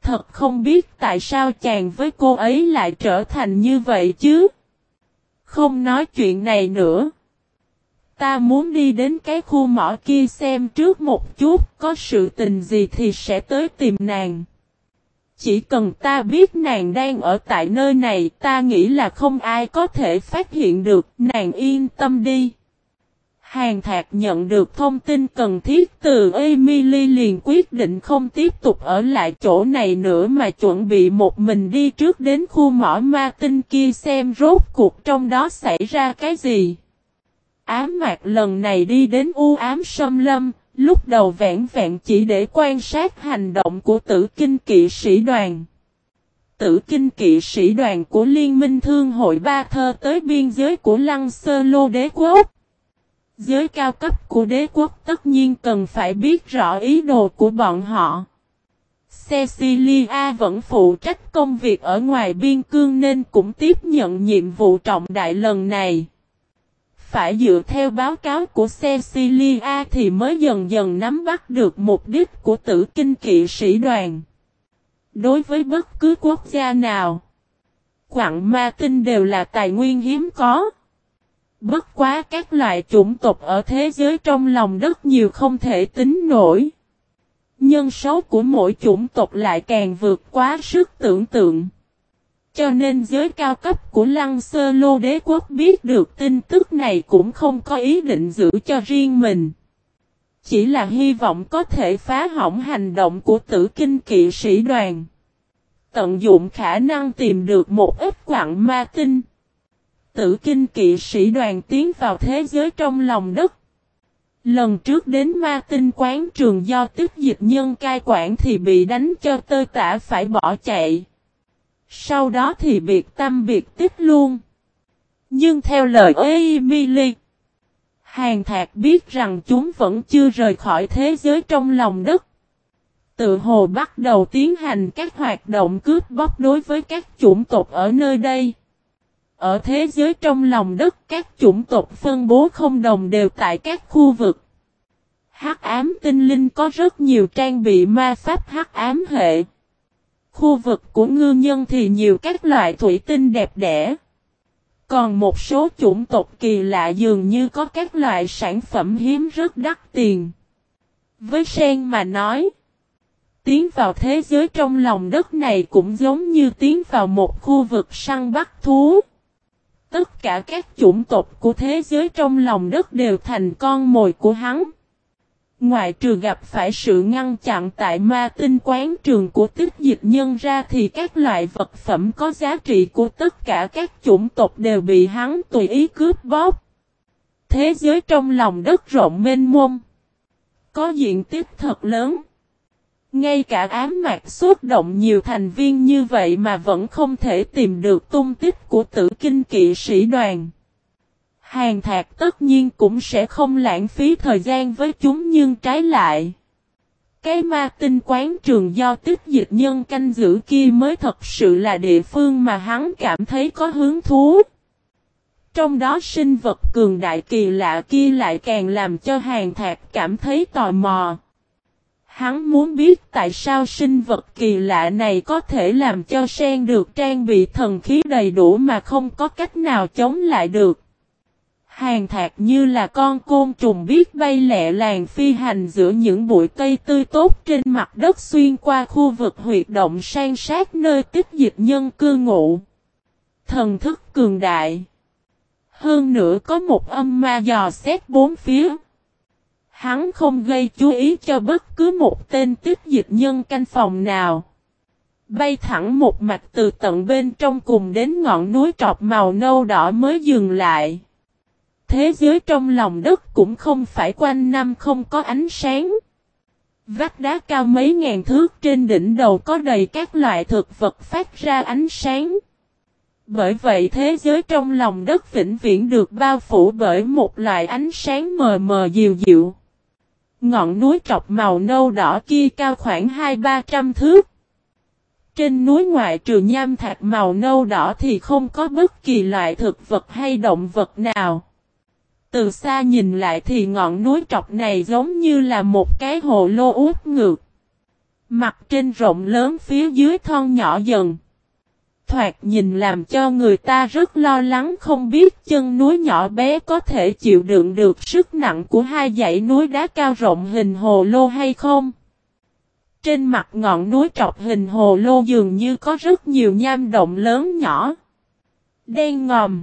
thật không biết tại sao chàng với cô ấy lại trở thành như vậy chứ. Không nói chuyện này nữa. Ta muốn đi đến cái khu mỏ kia xem trước một chút, có sự tình gì thì sẽ tới tìm nàng. Chỉ cần ta biết nàng đang ở tại nơi này, ta nghĩ là không ai có thể phát hiện được, nàng yên tâm đi. Hàn Thạc nhận được thông tin cần thiết từ Emily liền quyết định không tiếp tục ở lại chỗ này nữa mà chuẩn bị một mình đi trước đến khu mỏ ma tinh kia xem rốt cuộc trong đó xảy ra cái gì. Ám mạc lần này đi đến u ám xâm lâm, lúc đầu vẹn vẹn chỉ để quan sát hành động của Tử Kinh kỵ sĩ đoàn. Tử Kinh kỵ sĩ đoàn của Liên minh Thương hội Ba Thơ tới biên giới của Lăng Sơ Lô đế quốc. Giới cao cấp của đế quốc tất nhiên cần phải biết rõ ý đồ của bọn họ. Cecilia vẫn phụ trách công việc ở ngoài biên cương nên cũng tiếp nhận nhiệm vụ trọng đại lần này. Phải dựa theo báo cáo của Cecilia thì mới dần dần nắm bắt được mục đích của Tử Kinh kỵ sĩ đoàn. Đối với bất cứ quốc gia nào, quặng ma tinh đều là tài nguyên hiếm có. Bất quá các loại chủng tộc ở thế giới trong lòng đất nhiều không thể tính nổi. Nhân số của mỗi chủng tộc lại càng vượt quá sức tưởng tượng. Cho nên giới cao cấp của Lăng Sơ Lô đế quốc biết được tin tức này cũng không có ý định giữ cho riêng mình. Chỉ là hy vọng có thể phá hỏng hành động của Tử Kinh kỵ sĩ đoàn. Tận dụng khả năng tìm được một ít quặng ma tinh. Tử Kinh kỵ sĩ đoàn tiến vào thế giới trong lòng đất. Lần trước đến ma tinh quán trường do Tức Dịch Nhân cai quản thì bị đánh cho tơi tả phải bỏ chạy. Sau đó thì biệt tâm biệt tích luôn. Nhưng theo lời Emily, Hàn Thạc biết rằng chúng vẫn chưa rời khỏi thế giới trong lòng đất. Tự hồ bắt đầu tiến hành các hoạt động cướp bóc đối với các chủng tộc ở nơi đây. Ở thế giới trong lòng đất, các chủng tộc phân bố không đồng đều tại các khu vực. Hắc ám tinh linh có rất nhiều trang bị ma pháp hắc ám hệ. Khu vực của ngư nhân thì nhiều các loại thủy tinh đẹp đẽ. Còn một số chủng tộc kỳ lạ dường như có các loại sản phẩm hiếm rất đắt tiền. Với Sen mà nói, tiến vào thế giới trong lòng đất này cũng giống như tiến vào một khu vực săn bắt thú. Tất cả các chủng tộc của thế giới trong lòng đất đều thành con mồi của hắn. Ngoại trừ gặp phải sự ngăn chặn tại ma tinh quán trường của Tức Dịch Nhân ra thì các loại vật phẩm có giá trị của tất cả các chủng tộc đều bị hắn tùy ý cướp bóc. Thế giới trong lòng đất rộng mênh mông, có diện tích thật lớn. Ngay cả ám mạc xuất động nhiều thành viên như vậy mà vẫn không thể tìm được tung tích của Tử Kinh kỵ sĩ đoàn. Hàn Thạc tất nhiên cũng sẽ không lãng phí thời gian với chúng nhưng trái lại. Cái ma tinh quán trường do Tức Dịch Nhân canh giữ kia mới thật sự là địa phương mà hắn cảm thấy có hứng thú. Trong đó sinh vật cường đại kỳ lạ kia lại càng làm cho Hàn Thạc cảm thấy tò mò. Hắn muốn biết tại sao sinh vật kỳ lạ này có thể làm cho Sen được trang bị thần khí đầy đủ mà không có cách nào chống lại được. Hàn Thạc như là con côn trùng biết bay lẹ làng phi hành giữa những bụi cây tươi tốt trên mặt đất xuyên qua khu vực huyệt động san sát nơi Tức Dịch Nhân cư ngụ. Thần thức cường đại. Hơn nữa có một âm ma dò xét bốn phía. Hắn không gây chú ý cho bất cứ một tên Tức Dịch Nhân canh phòng nào. Bay thẳng một mạch từ tận bên trong cùng đến ngọn núi trọc màu nâu đỏ mới dừng lại. Thế giới trong lòng đất cũng không phải quanh năm không có ánh sáng. Vách đá cao mấy ngàn thước trên đỉnh đầu có đầy các loại thực vật phát ra ánh sáng. Bởi vậy thế giới trong lòng đất vĩnh viễn được bao phủ bởi một loại ánh sáng mờ mờ dịu dịu. Ngọn núi trọc màu nâu đỏ kia cao khoảng 200-300 thước. Trên núi ngoại trừ nham thạch màu nâu đỏ thì không có bất kỳ loại thực vật hay động vật nào. Từ xa nhìn lại thì ngọn núi trọc này giống như là một cái hồ lô út ngược. Mặt trên rộng lớn phía dưới thon nhỏ dần. Thoạt nhìn làm cho người ta rất lo lắng không biết chân núi nhỏ bé có thể chịu đựng được sức nặng của hai dãy núi đá cao rộng hình hồ lô hay không. Trên mặt ngọn núi trọc hình hồ lô dường như có rất nhiều nham động lớn nhỏ. Đen ngòm.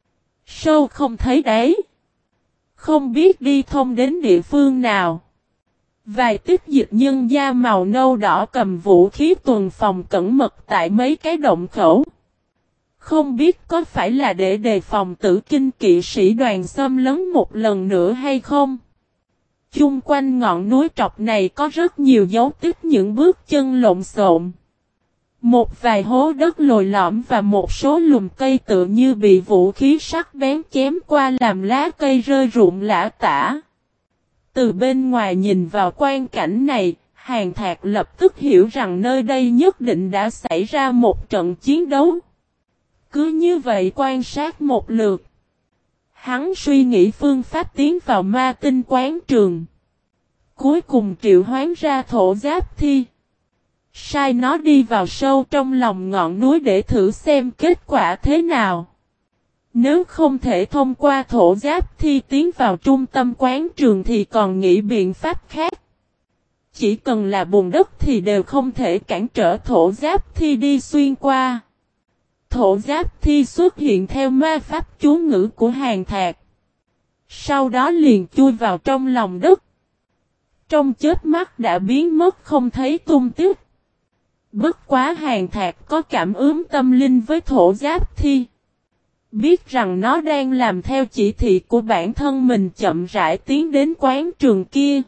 Sâu không thấy đáy. Không biết đi thông đến địa phương nào. Vài tiếp dịch nhân da màu nâu đỏ cầm vũ khí tuần phòng cẩn mật tại mấy cái động khẩu. Không biết có phải là để đề phòng tử kinh kỵ sĩ đoàn xâm lấn một lần nữa hay không? Chung quanh ngọn núi trọc này có rất nhiều dấu tích những bước chân lộn xộn. Một vài hố đất lồi lõm và một số lùm cây tựa như bị vũ khí sắc bén chém qua làm lá cây rơi rụng lả tả. Từ bên ngoài nhìn vào quang cảnh này, Hàn Thạc lập tức hiểu rằng nơi đây nhất định đã xảy ra một trận chiến đấu. Cứ như vậy quan sát một lượt. Hắn suy nghĩ phương pháp tiến vào ma tinh quán trường. Cuối cùng triệu hoán ra thổ giáp thi. Sai nó đi vào sâu trong lòng ngọn núi để thử xem kết quả thế nào. Nếu không thể thông qua thổ giáp thi tiến vào trung tâm quán trường thì còn nghĩ biện pháp khác. Chỉ cần là bùn đất thì đều không thể cản trở thổ giáp thi đi xuyên qua. Thổ giáp thi xuất hiện theo ma pháp chú ngữ của Hàn Thạc. Sau đó liền chui vào trong lòng đất. Trong chớp mắt đã biến mất không thấy tung tích. Bất quá Hàn Thạc có cảm ứng tâm linh với thổ giáp thi. Biết rằng nó đang làm theo chỉ thị của bản thân mình chậm rãi tiến đến quán trường kia.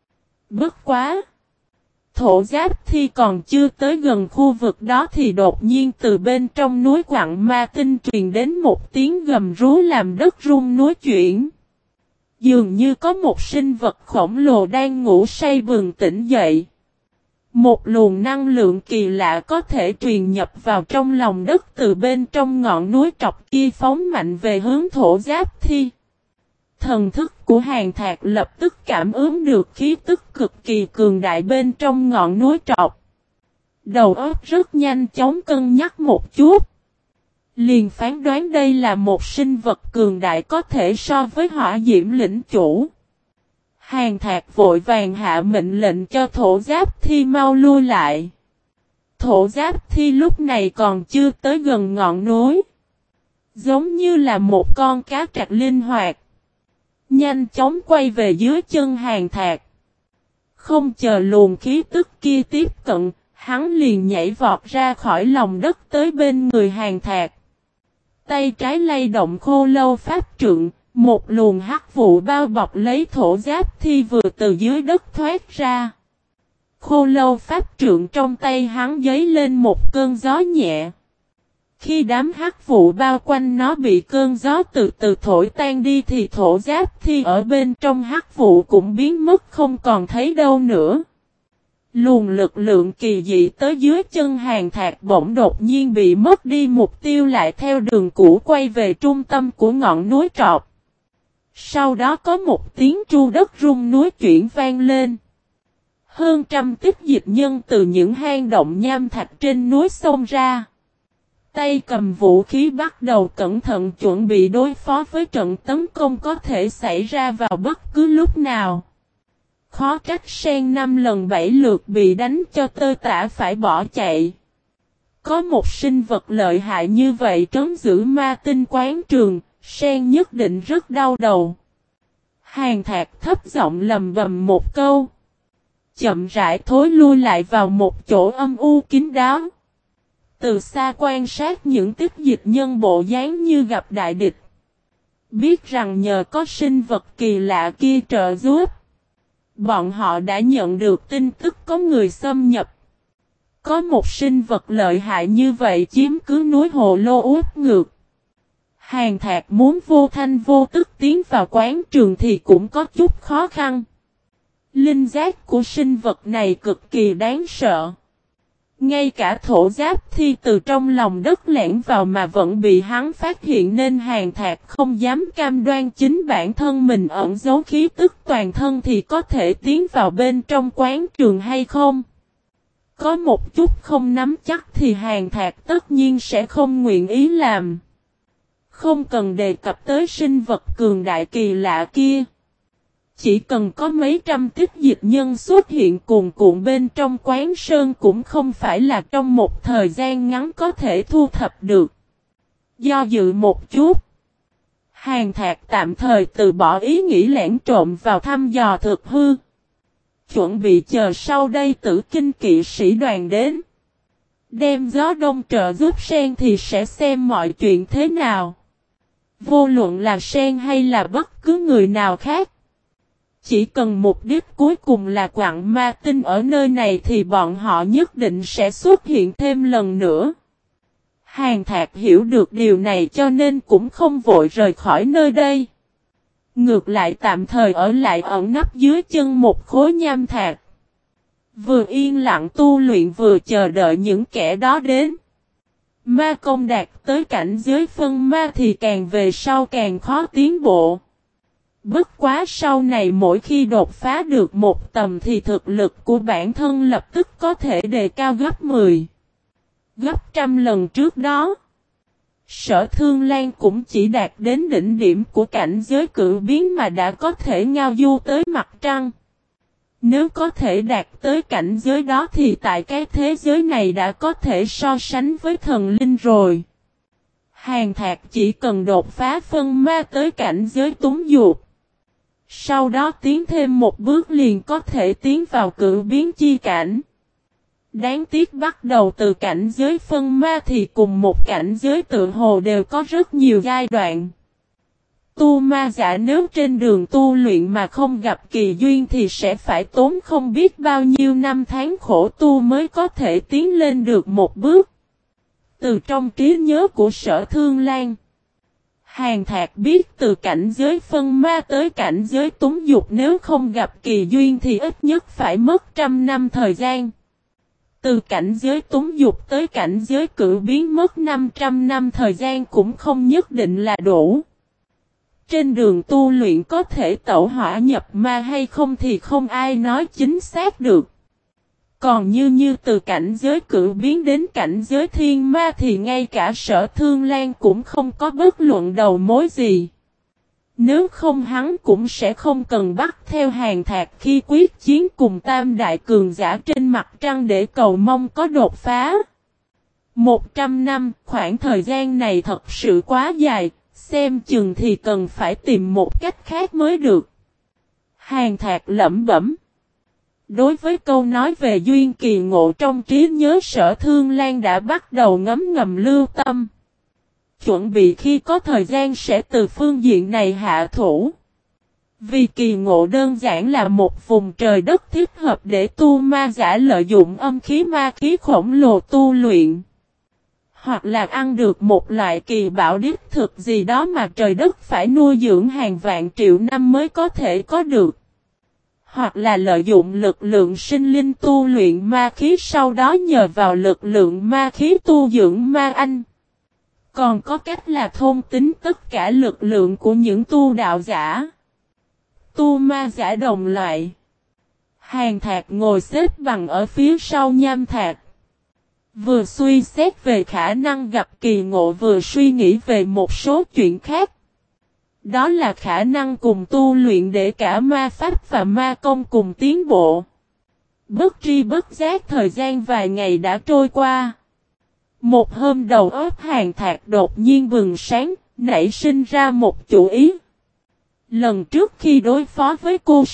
Bất quá! Thổ giáp thi còn chưa tới gần khu vực đó thì đột nhiên từ bên trong núi quặng ma tinh truyền đến một tiếng gầm rú làm đất rung núi chuyển. Dường như có một sinh vật khổng lồ đang ngủ say bừng tỉnh dậy. Một luồng năng lượng kỳ lạ có thể truyền nhập vào trong lòng đất từ bên trong ngọn núi trọc kia phóng mạnh về hướng thổ giáp thi. Thần thức của Hàn Thạc lập tức cảm ứng được khí tức cực kỳ cường đại bên trong ngọn núi trọc. Đầu óc rất nhanh chóng cân nhắc một chút. Liền phán đoán đây là một sinh vật cường đại có thể so với hỏa diễm lĩnh chủ. Hàn Thạc vội vàng hạ mệnh lệnh cho thổ giáp thi mau lui lại. Thổ giáp thi lúc này còn chưa tới gần ngọn núi. Giống như là một con cá trạch linh hoạt. Nhanh chóng quay về dưới chân Hàn Thạc. Không chờ luồng khí tức kia tiếp cận, hắn liền nhảy vọt ra khỏi lòng đất tới bên người Hàn Thạc. Tay trái lay động khô lâu pháp trượng, một luồng hắc vụ bao bọc lấy thổ giáp thi vừa từ dưới đất thoát ra. Khô lâu pháp trượng trong tay hắn giấy lên một cơn gió nhẹ. Khi đám hắc vụ bao quanh nó bị cơn gió từ từ thổi tan đi thì thổ giáp thi ở bên trong hắc vụ cũng biến mất không còn thấy đâu nữa. Luồng lực lượng kỳ dị tới dưới chân Hàn Thạc bỗng đột nhiên bị mất đi mục tiêu lại theo đường cũ quay về trung tâm của ngọn núi trọc. Sau đó có một tiếng tru đất rung núi chuyển vang lên. Hơn trăm tích dịch nhân từ những hang động nham thạch trên núi xông ra. Tay cầm vũ khí bắt đầu cẩn thận chuẩn bị đối phó với trận tấn công có thể xảy ra vào bất cứ lúc nào. Khó trách Sen 5 lần 7 lượt bị đánh cho tơi tả phải bỏ chạy. Có một sinh vật lợi hại như vậy trấn giữ ma tinh quán trường, Sen nhất định rất đau đầu. Hàn Thạc thấp giọng lầm bầm một câu. Chậm rãi thối lui lại vào một chỗ âm u kín đáo. Từ xa quan sát những tích dịch nhân bộ dáng như gặp đại địch. Biết rằng nhờ có sinh vật kỳ lạ kia trợ giúp. Bọn họ đã nhận được tin tức có người xâm nhập. Có một sinh vật lợi hại như vậy chiếm cứ núi hồ lô út ngược. Hàn Thạc muốn vô thanh vô tức tiến vào quán trường thì cũng có chút khó khăn. Linh giác của sinh vật này cực kỳ đáng sợ. Ngay cả thổ giáp thi từ trong lòng đất lẻn vào mà vẫn bị hắn phát hiện nên Hàn Thạc không dám cam đoan chính bản thân mình ẩn giấu khí tức toàn thân thì có thể tiến vào bên trong quán trường hay không. Có một chút không nắm chắc thì Hàn Thạc tất nhiên sẽ không nguyện ý làm. Không cần đề cập tới sinh vật cường đại kỳ lạ kia. Chỉ cần có mấy trăm tích dịch nhân xuất hiện cuồn cuộn bên trong quán sơn cũng không phải là trong một thời gian ngắn có thể thu thập được. Do dự một chút, Hàn Thạc tạm thời từ bỏ ý nghĩ lẻn trộm vào thăm dò thực hư. Chuẩn bị chờ sau đây Tử Kinh kỵ sĩ đoàn đến. Đem gió đông trợ giúp Sen thì sẽ xem mọi chuyện thế nào. Vô luận là Sen hay là bất cứ người nào khác. Chỉ cần mục đích cuối cùng là quặng ma tinh ở nơi này thì bọn họ nhất định sẽ xuất hiện thêm lần nữa. Hàn Thạc hiểu được điều này cho nên cũng không vội rời khỏi nơi đây. Ngược lại tạm thời ở lại ẩn nấp dưới chân một khối nham thạch. Vừa yên lặng tu luyện vừa chờ đợi những kẻ đó đến. Ma công đạt tới cảnh giới phân ma thì càng về sau càng khó tiến bộ. Bất quá sau này mỗi khi đột phá được một tầm thì thực lực của bản thân lập tức có thể đề cao gấp 10, gấp trăm lần trước đó. Sở Thương Lan cũng chỉ đạt đến đỉnh điểm của cảnh giới cự biến mà đã có thể ngao du tới mặt trăng. Nếu có thể đạt tới cảnh giới đó thì tại cái thế giới này đã có thể so sánh với thần linh rồi. Hàn Thạc chỉ cần đột phá phân ma tới cảnh giới túng dục. Sau đó tiến thêm một bước liền có thể tiến vào cự biến chi cảnh. Đáng tiếc bắt đầu từ cảnh giới phân ma thì cùng một cảnh giới tự hồ đều có rất nhiều giai đoạn. Tu ma giả nếu trên đường tu luyện mà không gặp kỳ duyên thì sẽ phải tốn không biết bao nhiêu năm tháng khổ tu mới có thể tiến lên được một bước. Từ trong trí nhớ của Sở Thương Lan, Hàn Thạc biết từ cảnh giới phân ma tới cảnh giới túng dục nếu không gặp kỳ duyên thì ít nhất phải mất trăm năm thời gian. Từ cảnh giới túng dục tới cảnh giới cự biến mất 500 năm thời gian cũng không nhất định là đủ. Trên đường tu luyện có thể tẩu hỏa nhập ma hay không thì không ai nói chính xác được. Còn như từ cảnh giới cự biến đến cảnh giới thiên ma thì ngay cả Sở Thương Lan cũng không có bất luận đầu mối gì. Nếu không hắn cũng sẽ không cần bắt theo Hàn Thạc khi quyết chiến cùng tam đại cường giả trên mặt trăng để cầu mong có đột phá. 100 năm, khoảng thời gian này thật sự quá dài, xem chừng thì cần phải tìm một cách khác mới được. Hàn Thạc lẩm bẩm. Đối với câu nói về duyên kỳ ngộ trong trí nhớ Sở Thương Lan đã bắt đầu ngấm ngầm lưu tâm. Chuẩn bị khi có thời gian sẽ từ phương diện này hạ thủ. Vì kỳ ngộ đơn giản là một vùng trời đất thích hợp để tu ma giả lợi dụng âm khí ma khí khổng lồ tu luyện. Hoặc là ăn được một loại kỳ bảo đích thực gì đó mà trời đất phải nuôi dưỡng hàng vạn triệu năm mới có thể có được. Hoặc là lợi dụng lực lượng sinh linh tu luyện ma khí sau đó nhờ vào lực lượng ma khí tu dưỡng ma anh. Còn có cách là thôn tính tất cả lực lượng của những tu đạo giả. Tu ma giả đồng loại. Hàn Thạc ngồi xếp bằng ở phía sau nham thạch. Vừa suy xét về khả năng gặp kỳ ngộ vừa suy nghĩ về một số chuyện khác. Đó là khả năng cùng tu luyện để cả ma pháp và ma công cùng tiến bộ. Bất tri bất giác thời gian vài ngày đã trôi qua. Một hôm đầu óc Hàn Thạc đột nhiên bừng sáng, nảy sinh ra một chủ ý. Lần trước khi đối phó với cô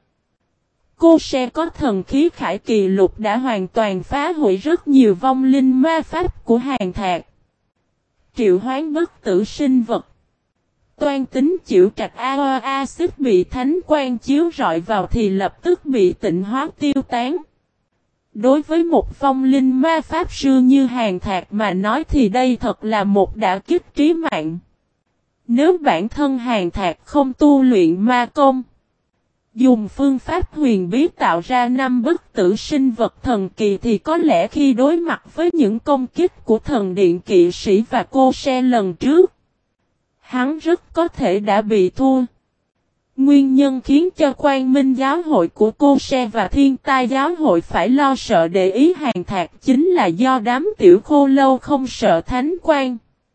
Se có thần khí khải kỳ lục đã hoàn toàn phá hủy rất nhiều vong linh ma pháp của Hàn Thạc. Triệu hoán bất tử sinh vật. Toan tính chịu trạch axit bị thánh quang chiếu rọi vào thì lập tức bị tịnh hóa tiêu tán. Đối với một vong linh ma pháp sư như Hàn Thạc mà nói thì đây thật là một đả kích trí mạng. Nếu bản thân Hàn Thạc không tu luyện ma công, dùng phương pháp huyền bí tạo ra 5 bất tử sinh vật thần kỳ thì có lẽ khi đối mặt với những công kích của thần điện kỵ sĩ và cô Se lần trước, hắn rất có thể đã bị thua. Nguyên nhân khiến cho Quang Minh giáo hội của Cô Se và Thiên Tai giáo hội phải lo sợ để ý Hàn Thạc chính là do đám tiểu khô lâu không sợ thánh quang.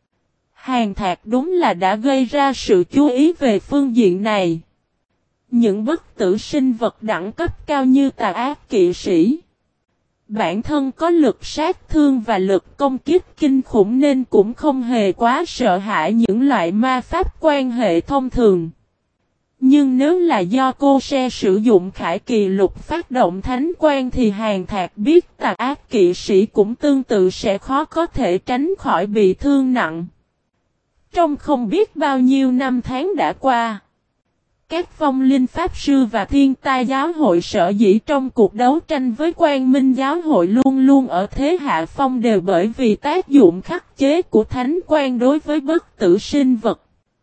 Hàn Thạc đúng là đã gây ra sự chú ý về phương diện này. Những bất tử sinh vật đẳng cấp cao như tà ác kỵ sĩ. Bản thân có lực sát thương và lực công kích kinh khủng nên cũng không hề quá sợ hãi những loại ma pháp quan hệ thông thường. Nhưng nếu là do Cô Se sử dụng khải kỳ lục phát động thánh quan thì Hàn Thạc biết tà ác kỵ sĩ cũng tương tự sẽ khó có thể tránh khỏi bị thương nặng. Trong không biết bao nhiêu năm tháng đã qua, các vong linh pháp sư và thiên tai giáo hội sở dĩ trong cuộc đấu tranh với Quang Minh giáo hội luôn luôn ở thế hạ phong đều bởi vì tác dụng khắc chế của thánh quan đối với bất tử sinh vật.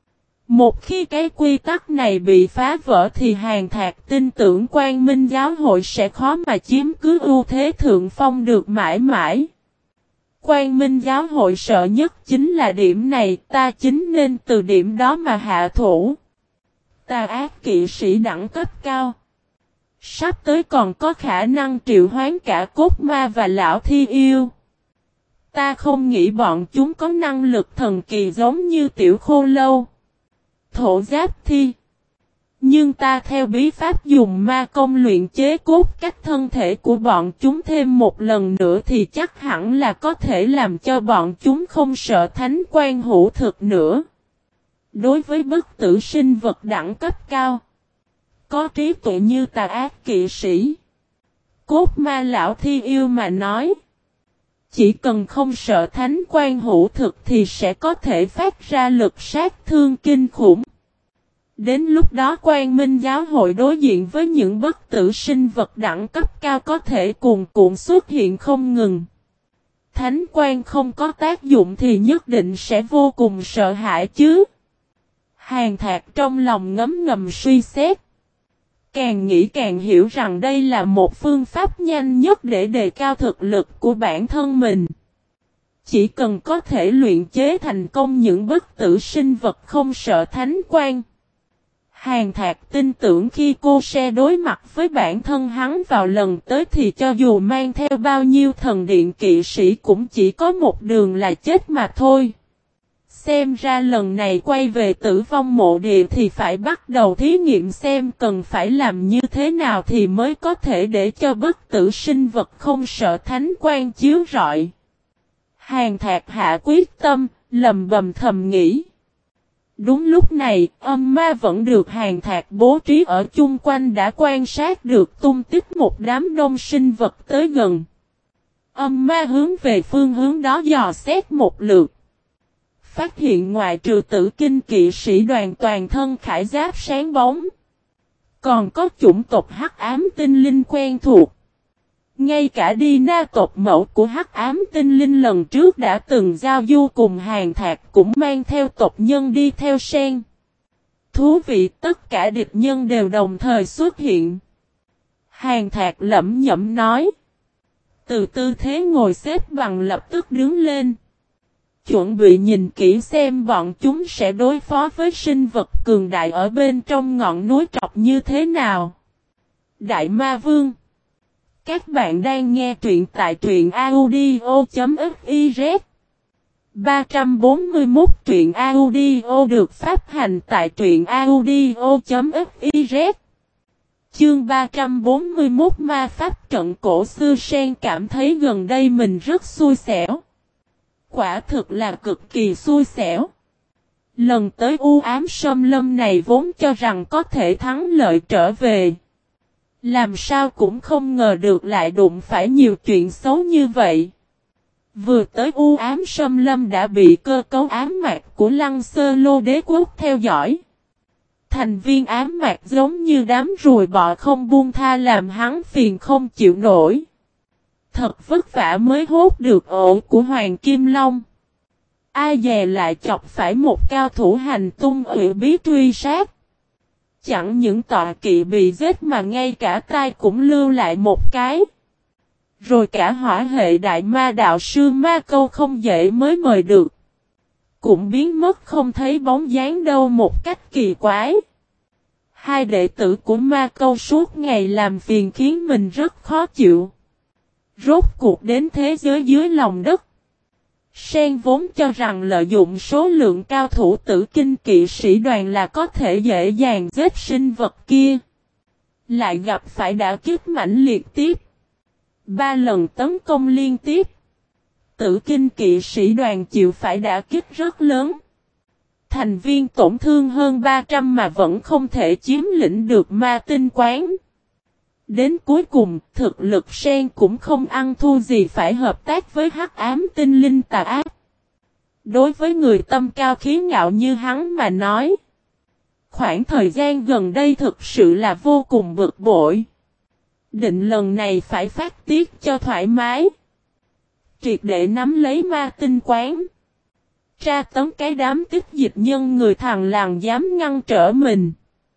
Một khi cái quy tắc này bị phá vỡ thì Hàn Thạc tin tưởng Quang Minh giáo hội sẽ khó mà chiếm cứ ưu thế thượng phong được mãi mãi. Quang Minh giáo hội sợ nhất chính là điểm này, ta chính nên từ điểm đó mà hạ thủ. Tà ác kỵ sĩ đẳng cấp cao. Sắp tới còn có khả năng triệu hoán cả cốt ma và lão thi yêu. Ta không nghĩ bọn chúng có năng lực thần kỳ giống như tiểu khô lâu, thổ giáp thi. Nhưng ta theo bí pháp dùng ma công luyện chế cốt cách thân thể của bọn chúng thêm một lần nữa thì chắc hẳn là có thể làm cho bọn chúng không sợ thánh quan hữu thực nữa. Đối với bất tử sinh vật đẳng cấp cao, có trí tuệ như tà ác kỵ sĩ, cốt ma lão thi yêu mà nói, chỉ cần không sợ thánh quan hữu thực thì sẽ có thể phát ra lực sát thương kinh khủng. Đến lúc đó Quang Minh giáo hội đối diện với những bất tử sinh vật đẳng cấp cao có thể cuồn cuộn xuất hiện không ngừng. Thánh quan không có tác dụng thì nhất định sẽ vô cùng sợ hãi chứ. Hàn Thạc trong lòng ngấm ngầm suy xét. Càng nghĩ càng hiểu rằng đây là một phương pháp nhanh nhất để đề cao thực lực của bản thân mình. Chỉ cần có thể luyện chế thành công những bất tử sinh vật không sợ thánh quan. Hàn Thạc tin tưởng khi Cô Se đối mặt với bản thân hắn vào lần tới thì cho dù mang theo bao nhiêu thần điện kỵ sĩ cũng chỉ có một đường là chết mà thôi. Xem ra lần này quay về tử vong mộ địa thì phải bắt đầu thí nghiệm xem cần phải làm như thế nào thì mới có thể để cho bất tử sinh vật không sợ thánh quan chiếu rọi. Hàn Thạc hạ quyết tâm, lầm bầm thầm nghĩ. Đúng lúc này, âm ma vẫn được Hàn Thạc bố trí ở chung quanh đã quan sát được tung tích một đám đông sinh vật tới gần. Âm ma hướng về phương hướng đó dò xét một lượt. Phát hiện ngoại trừ Tử Kinh kỵ sĩ đoàn toàn thân khải giáp sáng bóng, còn có chủng tộc hắc ám tinh linh quen thuộc. Ngay cả Đi Na tộc mẫu của hắc ám tinh linh lần trước đã từng giao du cùng Hàn Thạc cũng mang theo tộc nhân đi theo sen. Thú vị, tất cả địch nhân đều đồng thời xuất hiện. Hàn Thạc lẩm nhẩm nói. Từ tư thế ngồi xếp bằng lập tức đứng lên. Chuẩn bị nhìn kỹ xem bọn chúng sẽ đối phó với sinh vật cường đại ở bên trong ngọn núi trọc như thế nào. Đại Ma Vương. Các bạn đang nghe truyện tại truyện audio.fiz. 341 truyện audio được phát hành tại truyện audio.fiz. Chương 341 Ma Pháp trận cổ xưa. Sen cảm thấy gần đây mình rất xui xẻo. Quả thực là cực kỳ xui xẻo. Lần tới u ám xâm lâm này vốn cho rằng có thể thắng lợi trở về. Làm sao cũng không ngờ được lại đụng phải nhiều chuyện xấu như vậy. Vừa tới u ám xâm lâm đã bị cơ cấu ám mạc của Lăng Sơ Lô đế quốc theo dõi. Thành viên ám mạc giống như đám ruồi bọ không buông tha làm hắn phiền không chịu nổi. Thật vất vả mới hốt được ổ của Hoàng Kim Long. Ai dè lại chọc phải một cao thủ hành tung ủy bí truy sát. Chẳng những tọa kỵ bị giết mà ngay cả tai cũng lưu lại một cái. Rồi cả hỏa hệ đại ma đạo sư ma câu không dễ mới mời được. Cũng biến mất không thấy bóng dáng đâu một cách kỳ quái. Hai đệ tử của Ma Câu suốt ngày làm phiền khiến mình rất khó chịu. Rốt cuộc đến thế giới dưới lòng đất. Sen vốn cho rằng lợi dụng số lượng cao thủ tử kinh kỵ sĩ đoàn là có thể dễ dàng giết sinh vật kia. Lại gặp phải đả kích mãnh liệt tiếp. 3 lần tấn công liên tiếp. Tử kinh kỵ sĩ đoàn chịu phải đả kích rất lớn. Thành viên tổn thương hơn 300 mà vẫn không thể chiếm lĩnh được ma tinh quán. Đến cuối cùng, thực lực Sen cũng không ăn thua gì phải hợp tác với hắc ám tinh linh tà ác. Đối với người tâm cao khí ngạo như hắn mà nói, khoảng thời gian gần đây thực sự là vô cùng bực bội. Định lần này phải phát tiết cho thoải mái. Triệt để nắm lấy ma tinh quán. Tra tấn cái đám tích dịch nhân người thằng làng dám ngăn trở mình.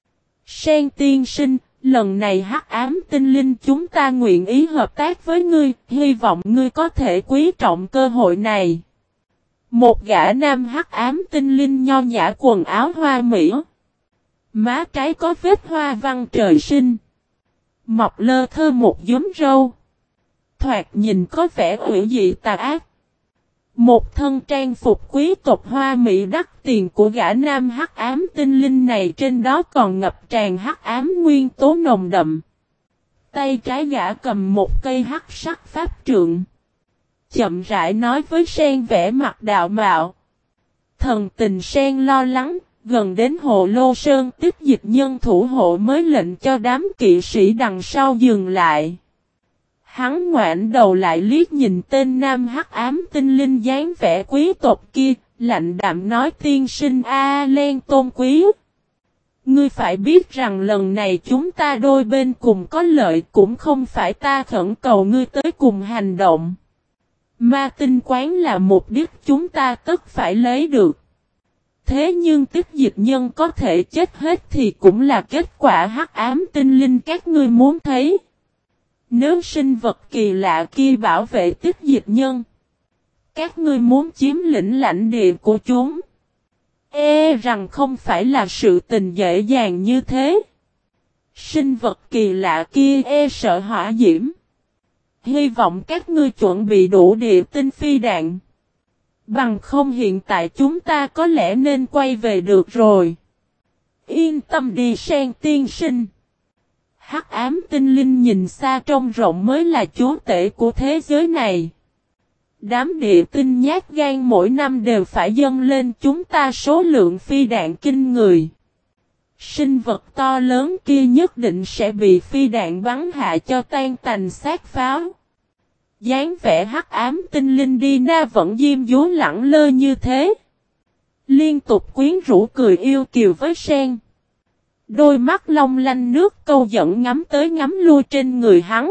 Sen tiên sinh, lần này hắc ám tinh linh chúng ta nguyện ý hợp tác với ngươi, hy vọng ngươi có thể quý trọng cơ hội này. Một gã nam hắc ám tinh linh nho nhã quần áo hoa mỹ. Má trái có vết hoa văn trời sinh. Mọc lơ thơ một giúm râu. Thoạt nhìn có vẻ ủy dị tà ác. Một thân trang phục quý tộc hoa mỹ đắt tiền của gã nam hắc ám tinh linh này trên đó còn ngập tràn hắc ám nguyên tố nồng đậm. Tay trái gã cầm một cây hắc sắc pháp trượng. Chậm rãi nói với Sen vẻ mặt đạo mạo. Thần tình Sen lo lắng, gần đến Hồ Lô Sơn tiếp dịch nhân thủ hộ mới lệnh cho đám kỵ sĩ đằng sau dừng lại. Hắn ngoảnh đầu lại liếc nhìn tên nam hắc ám tinh linh dáng vẻ quý tộc kia, lạnh đạm nói tiên sinh A-len tôn quý. Ngươi phải biết rằng lần này chúng ta đôi bên cùng có lợi cũng không phải ta khẩn cầu ngươi tới cùng hành động. Ma tinh quán là mục đích chúng ta tất phải lấy được. Thế nhưng tiếp dịch nhân có thể chết hết thì cũng là kết quả hắc ám tinh linh các ngươi muốn thấy. Nếu sinh vật kỳ lạ kia bảo vệ tiếp dịch nhân, các ngươi muốn chiếm lĩnh lãnh địa của chúng, rằng không phải là sự tình dễ dàng như thế. Sinh vật kỳ lạ kia sợ hỏa diễm. Hy vọng các ngươi chuẩn bị đủ địa tinh phi đạn. Bằng không hiện tại chúng ta có lẽ nên quay về được rồi. Yên tâm đi Sen tiên sinh. Hắc ám tinh linh nhìn xa trông rộng mới là chúa tể của thế giới này. Đám địa tinh nhát gan mỗi năm đều phải dâng lên chúng ta số lượng phi đạn kinh người. Sinh vật to lớn kia nhất định sẽ bị phi đạn bắn hạ cho tan tành xác pháo. Dáng vẻ hắc ám tinh linh đi na vẫn diêm dúa lẳng lơ như thế. Liên tục quyến rũ cười yêu kiều với Sen. Đôi mắt long lanh nước câu dẫn ngắm tới ngắm lui trên người hắn.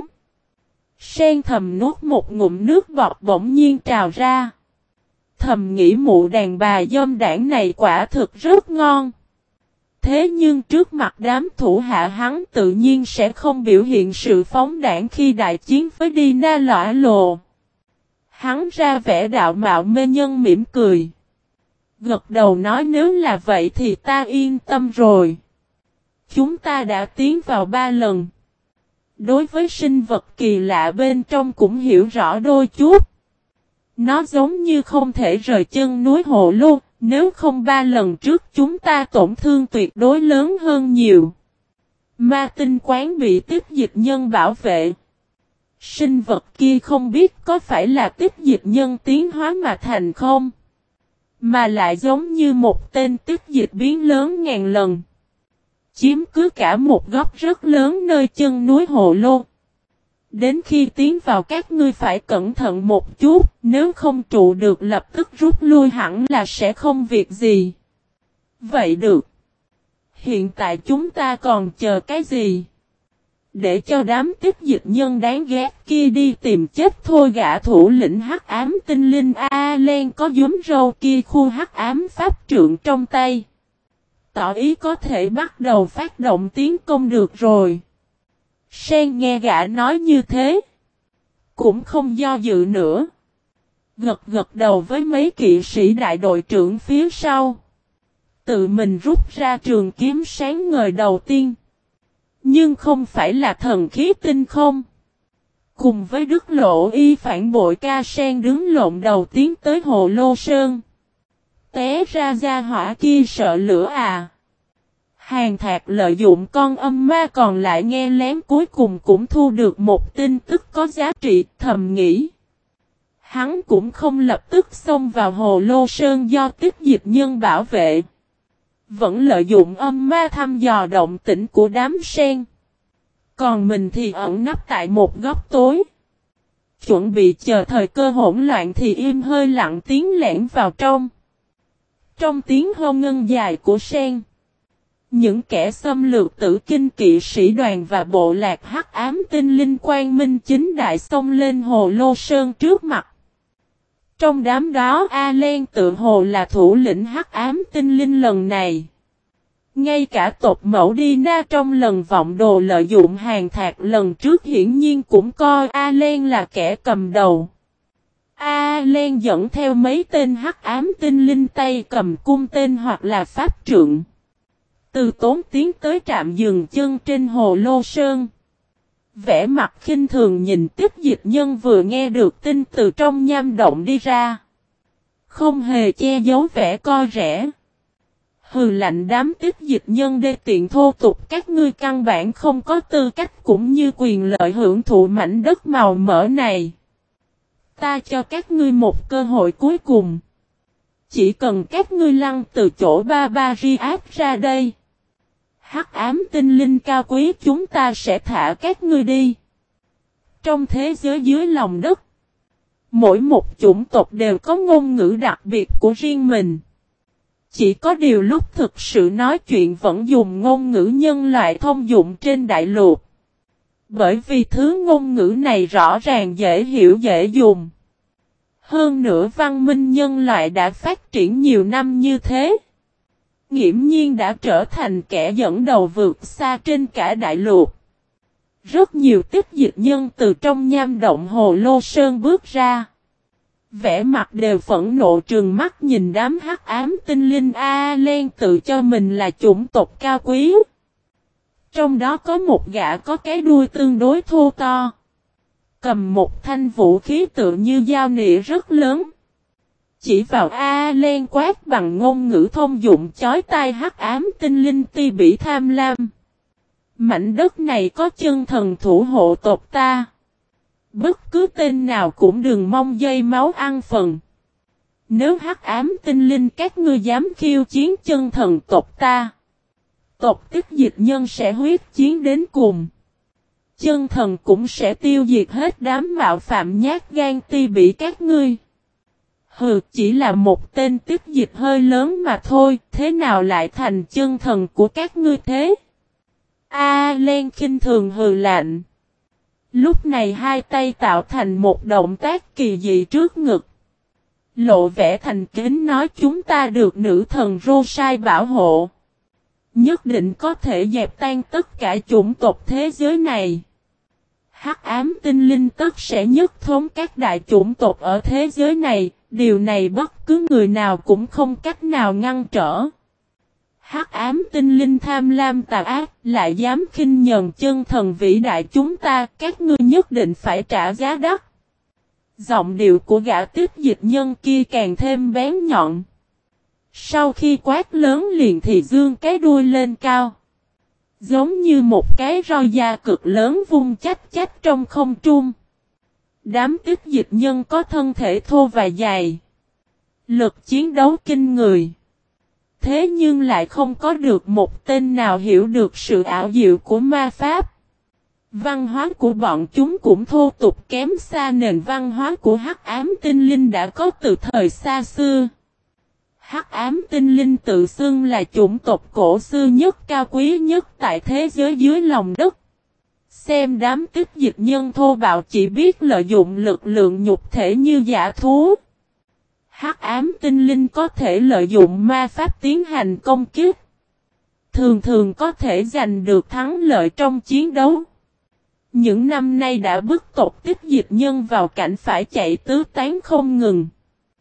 Sen thầm nuốt một ngụm nước bọt bỗng nhiên trào ra. Thầm nghĩ mụ đàn bà dâm đảng này quả thực rất ngon. Thế nhưng trước mặt đám thủ hạ hắn tự nhiên sẽ không biểu hiện sự phóng đảng khi đại chiến với Dina lõa lồ. Hắn ra vẻ đạo mạo mê nhân mỉm cười. Gật đầu nói nếu là vậy thì ta yên tâm rồi. Chúng ta đã tiến vào 3 lần. Đối với sinh vật kỳ lạ bên trong cũng hiểu rõ đôi chút. Nó giống như không thể rời chân núi Hồ Lô, nếu không 3 lần trước chúng ta tổn thương tuyệt đối lớn hơn nhiều. Ma tinh quán bị tiếp dịch nhân bảo vệ. Sinh vật kia không biết có phải là tiếp dịch nhân tiến hóa mà thành không? Mà lại giống như một tên tiếp dịch biến lớn ngàn lần. Chiếm cứ cả một góc rất lớn nơi chân núi Hồ Lô. Đến khi tiến vào các ngươi phải cẩn thận một chút, nếu không trụ được lập tức rút lui hẳn là sẽ không việc gì. Vậy được. Hiện tại chúng ta còn chờ cái gì? Để cho đám tiếp dịch nhân đáng ghét kia đi tìm chết thôi gã thủ lĩnh hắc ám tinh linh A-len có giúm râu kia khu hắc ám pháp trượng trong tay. Tỏ ý có thể bắt đầu phát động tiến công được rồi. Sen nghe gã nói như thế. Cũng không do dự nữa. Gật gật đầu với mấy kỵ sĩ đại đội trưởng phía sau. Tự mình rút ra trường kiếm sáng ngời đầu tiên. Nhưng không phải là thần khí tinh không. Cùng với Đức Lộ Y phản bội Ca Sen đứng lộn đầu tiến tới Hồ Lô Sơn. Té ra gia hỏa kia sợ lửa à. Hàn Thạc lợi dụng con âm ma còn lại nghe lén cuối cùng cũng thu được một tin tức có giá trị, thầm nghĩ. Hắn cũng không lập tức xông vào Hồ Lô Sơn do Tích Dịch Nhân bảo vệ. Vẫn lợi dụng âm ma thăm dò động tĩnh của đám sen. Còn mình thì ẩn nấp tại một góc tối. Chuẩn bị chờ thời cơ hỗn loạn thì im hơi lặng tiếng lẻn vào trong. Trong tiếng hô ngân dài của sen. Những kẻ xâm lược Tử Kinh kỵ sĩ đoàn và bộ lạc hắc ám tinh linh quang minh chính đại xông lên Hồ Lô Sơn trước mặt. Trong đám đó A-Len tự hồ là thủ lĩnh hắc ám tinh linh lần này. Ngay cả tộc mẫu Dina trong lần vọng đồ lợi dụng Hàn Thạc lần trước hiển nhiên cũng coi A-Len là kẻ cầm đầu. A-Len dẫn theo mấy tên hắc ám tinh linh tay cầm cung tên hoặc là pháp trượng. Từ Tốn tiến tới trạm dừng chân trên Hồ Lô Sơn. Vẻ mặt khinh thường nhìn Tích Dịch Nhân vừa nghe được tin từ trong nham động đi ra. Không hề che giấu vẻ coi rẻ. Hừ lạnh đám Tích Dịch Nhân đê tiện thô tục, các ngươi căn bản không có tư cách cũng như quyền lợi hưởng thụ mảnh đất màu mỡ này. Ta cho các ngươi một cơ hội cuối cùng. Chỉ cần các ngươi lăn từ chỗ Babariat ra đây. Hắc ám tinh linh cao quý, chúng ta sẽ thả các ngươi đi. Trong thế giới dưới lòng đất, mỗi một chủng tộc đều có ngôn ngữ đặc biệt của riêng mình. Chỉ có điều lúc thực sự nói chuyện vẫn dùng ngôn ngữ nhân loại thông dụng trên đại lục. Bởi vì thứ ngôn ngữ này rõ ràng dễ hiểu dễ dùng. Hơn nữa văn minh nhân loại đã phát triển nhiều năm như thế. Nghiễm nhiên đã trở thành kẻ dẫn đầu vượt xa trên cả đại lục. Rất nhiều Tích Dịch Nhân từ trong nham động Hồ Lô Sơn bước ra. Vẻ mặt đều phẫn nộ trừng mắt nhìn đám hắc ám tinh linh A-Len tự cho mình là chủng tộc cao quý. Trong đó có một gã có cái đuôi tương đối thô to. Cầm một thanh vũ khí tựa như dao nĩa rất lớn. Chỉ vào A-Len quát bằng ngôn ngữ thông dụng chói tai hắc ám tinh linh ti bỉ tham lam. Mảnh đất này có chân thần thủ hộ tộc ta. Bất cứ tên nào cũng đừng mong dây máu ăn phần. Nếu hắc ám tinh linh các ngươi dám khiêu chiến chân thần tộc ta, tộc Tích Dịch Nhân sẽ huyết chiến đến cùng. Chân thần cũng sẽ tiêu diệt hết đám mạo phạm nhát gan ti bỉ các ngươi. Hừ, chỉ là một tên Tích Dịch hơi lớn mà thôi, thế nào lại thành chân thần của các ngươi thế? A-Len khinh thường hừ lạnh. Lúc này hai tay tạo thành một động tác kỳ dị trước ngực. Lộ vẻ thành kính nói chúng ta được nữ thần Rosai bảo hộ. Nhất định có thể dẹp tan tất cả chủng tộc thế giới này. Hắc ám tinh linh tất sẽ nhất thống các đại chủng tộc ở thế giới này. Điều này bất cứ người nào cũng không cách nào ngăn trở. Hắc ám tinh linh tham lam tà ác, lại dám khinh nhờn chân thần vĩ đại chúng ta, các ngươi nhất định phải trả giá đắt. Giọng điệu của gã Tích Dịch Nhân kia càng thêm bén nhọn. Sau khi quát lớn liền thì dương cái đuôi lên cao. Giống như một cái roi da cực lớn vung chách chách trong không trung. Đám Tích Dịch Nhân có thân thể thô và dài. Lực chiến đấu kinh người. Thế nhưng lại không có được một tên nào hiểu được sự ảo diệu của ma pháp. Văn hóa của bọn chúng cũng thô tục kém xa nền văn hóa của hắc ám tinh linh đã có từ thời xa xưa. Hắc ám tinh linh tự xưng là chủng tộc cổ xưa nhất cao quý nhất tại thế giới dưới lòng đất. Xem đám Tích Dịch Nhân thô bạo chỉ biết lợi dụng lực lượng nhục thể như giả thú. Hắc ám tinh linh có thể lợi dụng ma pháp tiến hành công kích. Thường thường có thể giành được thắng lợi trong chiến đấu. Những năm nay đã bức tộc Tích Dịch Nhân vào cảnh phải chạy tứ tán không ngừng.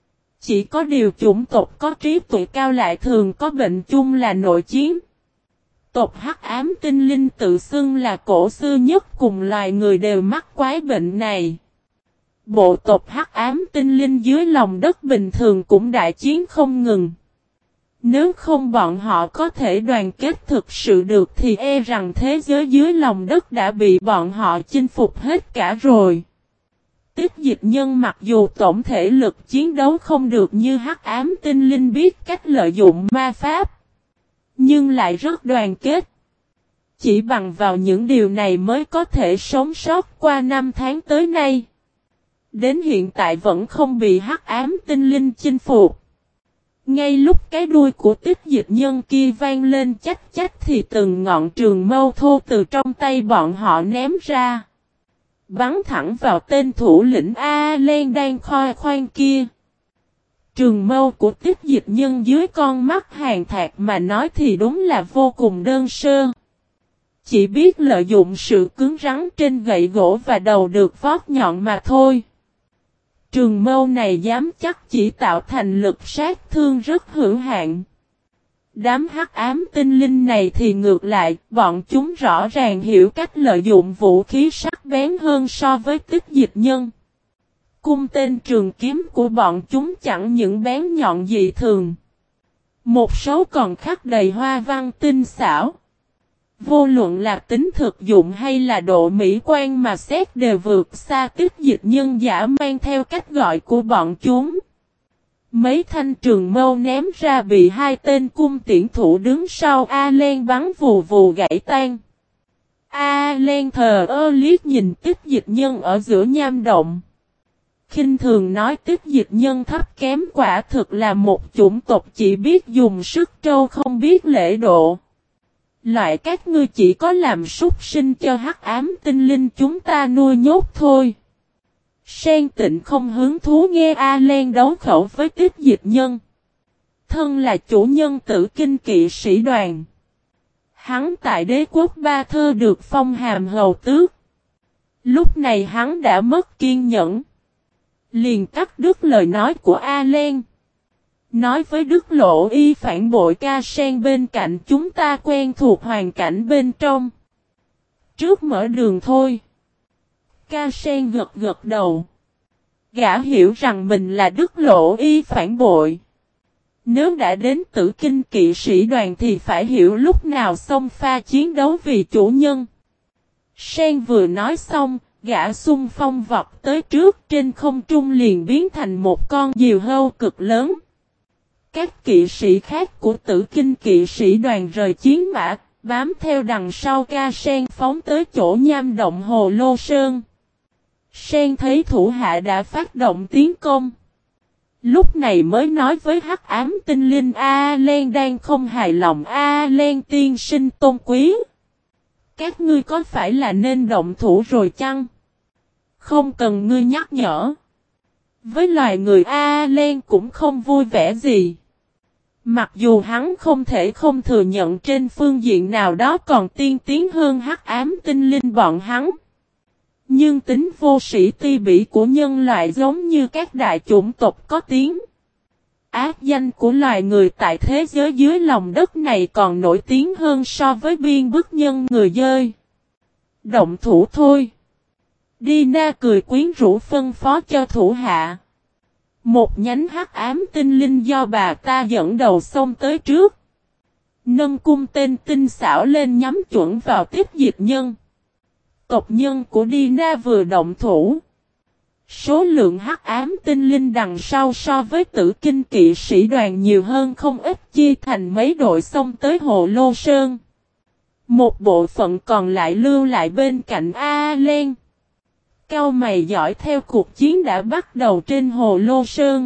Chỉ có điều chủng tộc có trí tuệ cao lại thường có bệnh chung là nội chiến. Tộc Hắc Ám Tinh Linh tự xưng là cổ xưa nhất cùng loài người đều mắc quái bệnh này. Bộ tộc Hắc Ám Tinh Linh dưới lòng đất bình thường cũng đại chiến không ngừng. Nếu không bọn họ có thể đoàn kết thực sự được thì e rằng thế giới dưới lòng đất đã bị bọn họ chinh phục hết cả rồi. Tích Dịch Nhân mặc dù tổng thể lực chiến đấu không được như Hắc Ám Tinh Linh biết cách lợi dụng ma pháp, nhưng lại rất đoàn kết. Chỉ bằng vào những điều này mới có thể sống sót qua 5 tháng tới nay. Đến hiện tại vẫn không bị Hắc Ám Tinh Linh chinh phục. Ngay lúc cái đuôi của Tích Dịch Nhân kia vang lên chách chách thì từng ngọn trường mâu thô từ trong tay bọn họ ném ra. Bắn thẳng vào tên thủ lĩnh A-Len đang khoe khoang kia. Trường mâu của Tích Dịch Nhân dưới con mắt hàng thạc mà nói thì đúng là vô cùng đơn sơ. Chỉ biết lợi dụng sự cứng rắn trên gậy gỗ và đầu được vót nhọn mà thôi. Trường mâu này dám chắc chỉ tạo thành lực sát thương rất hữu hạn. Đám Hắc Ám Tinh Linh này thì ngược lại, bọn chúng rõ ràng hiểu cách lợi dụng vũ khí sắc bén hơn so với Tích Dịch Nhân. Cung tên trường kiếm của bọn chúng chẳng những bén nhọn dị thường. Một số còn khắc đầy hoa văn tinh xảo. Vô luận là tính thực dụng hay là độ mỹ quan mà xét đều vượt xa Tích Dịch Nhân giả mang theo cách gọi của bọn chúng. Mấy thanh trường mâu ném ra bị hai tên cung tiễn thủ đứng sau A-Len bắn vù vù gãy tan. A-Len thờ ơ liếc nhìn Tích Dịch Nhân ở giữa nham động. Khinh thường nói Tích Dịch Nhân thấp kém quả thực là một chủng tộc chỉ biết dùng sức trâu không biết lễ độ. Loại các ngươi chỉ có làm súc sinh cho Hắc Ám Tinh Linh chúng ta nuôi nhốt thôi. Sen Tịnh không hứng thú nghe A-Len đấu khẩu với Tích Dịch Nhân. Thân là chủ nhân Tử Kinh kỵ sĩ đoàn. Hắn tại đế quốc Ba Thơ được phong hàm hầu tước. Lúc này hắn đã mất kiên nhẫn. Liền cắt đứt lời nói của A-Len. Nói với Đức Lộ Y phản bội Ca Sen bên cạnh chúng ta quen thuộc hoàn cảnh bên trong. Trước mở đường thôi. Ca Sen gật gật đầu. Gã hiểu rằng mình là Đức Lộ Y phản bội. Nếu đã đến Tử Kinh kỵ sĩ đoàn thì phải hiểu lúc nào xông pha chiến đấu vì chủ nhân. Sen vừa nói xong, gã xung phong vọt tới trước trên không trung liền biến thành một con diều hâu cực lớn. Các kỵ sĩ khác của Tử Kinh kỵ sĩ đoàn rời chiến mã, bám theo đằng sau Ca Sen phóng tới chỗ nham động Hồ Lô Sơn. Sen thấy thủ hạ đã phát động tiến công. Lúc này mới nói với Hắc Ám Tinh Linh A-Len đang không hài lòng A-Len tiên sinh tôn quý. Các ngươi có phải là nên động thủ rồi chăng? Không cần ngươi nhắc nhở. Với loài người A-Len cũng không vui vẻ gì. Mặc dù hắn không thể không thừa nhận trên phương diện nào đó còn tiên tiến hơn Hắc Ám Tinh Linh bọn hắn. Nhưng tính vô sĩ ti bỉ của nhân loại giống như các đại chủng tộc có tiếng. Ác danh của loài người tại thế giới dưới lòng đất này còn nổi tiếng hơn so với biên bức nhân người dơi. Động thủ thôi. Dina cười quyến rũ phân phó cho thủ hạ. Một nhánh Hắc Ám Tinh Linh do bà ta dẫn đầu xông tới trước. Nâng cung tên tinh xảo lên nhắm chuẩn vào Tích Dịch Nhân. Tộc nhân của Dina vừa động thủ. Số lượng Hắc Ám Tinh Linh đằng sau so với Tử Kinh kỵ sĩ đoàn nhiều hơn không ít, chia thành mấy đội xông tới Hồ Lô Sơn. Một bộ phận còn lại lưu lại bên cạnh A-Len. Cao mày dõi theo cuộc chiến đã bắt đầu trên Hồ Lô Sơn.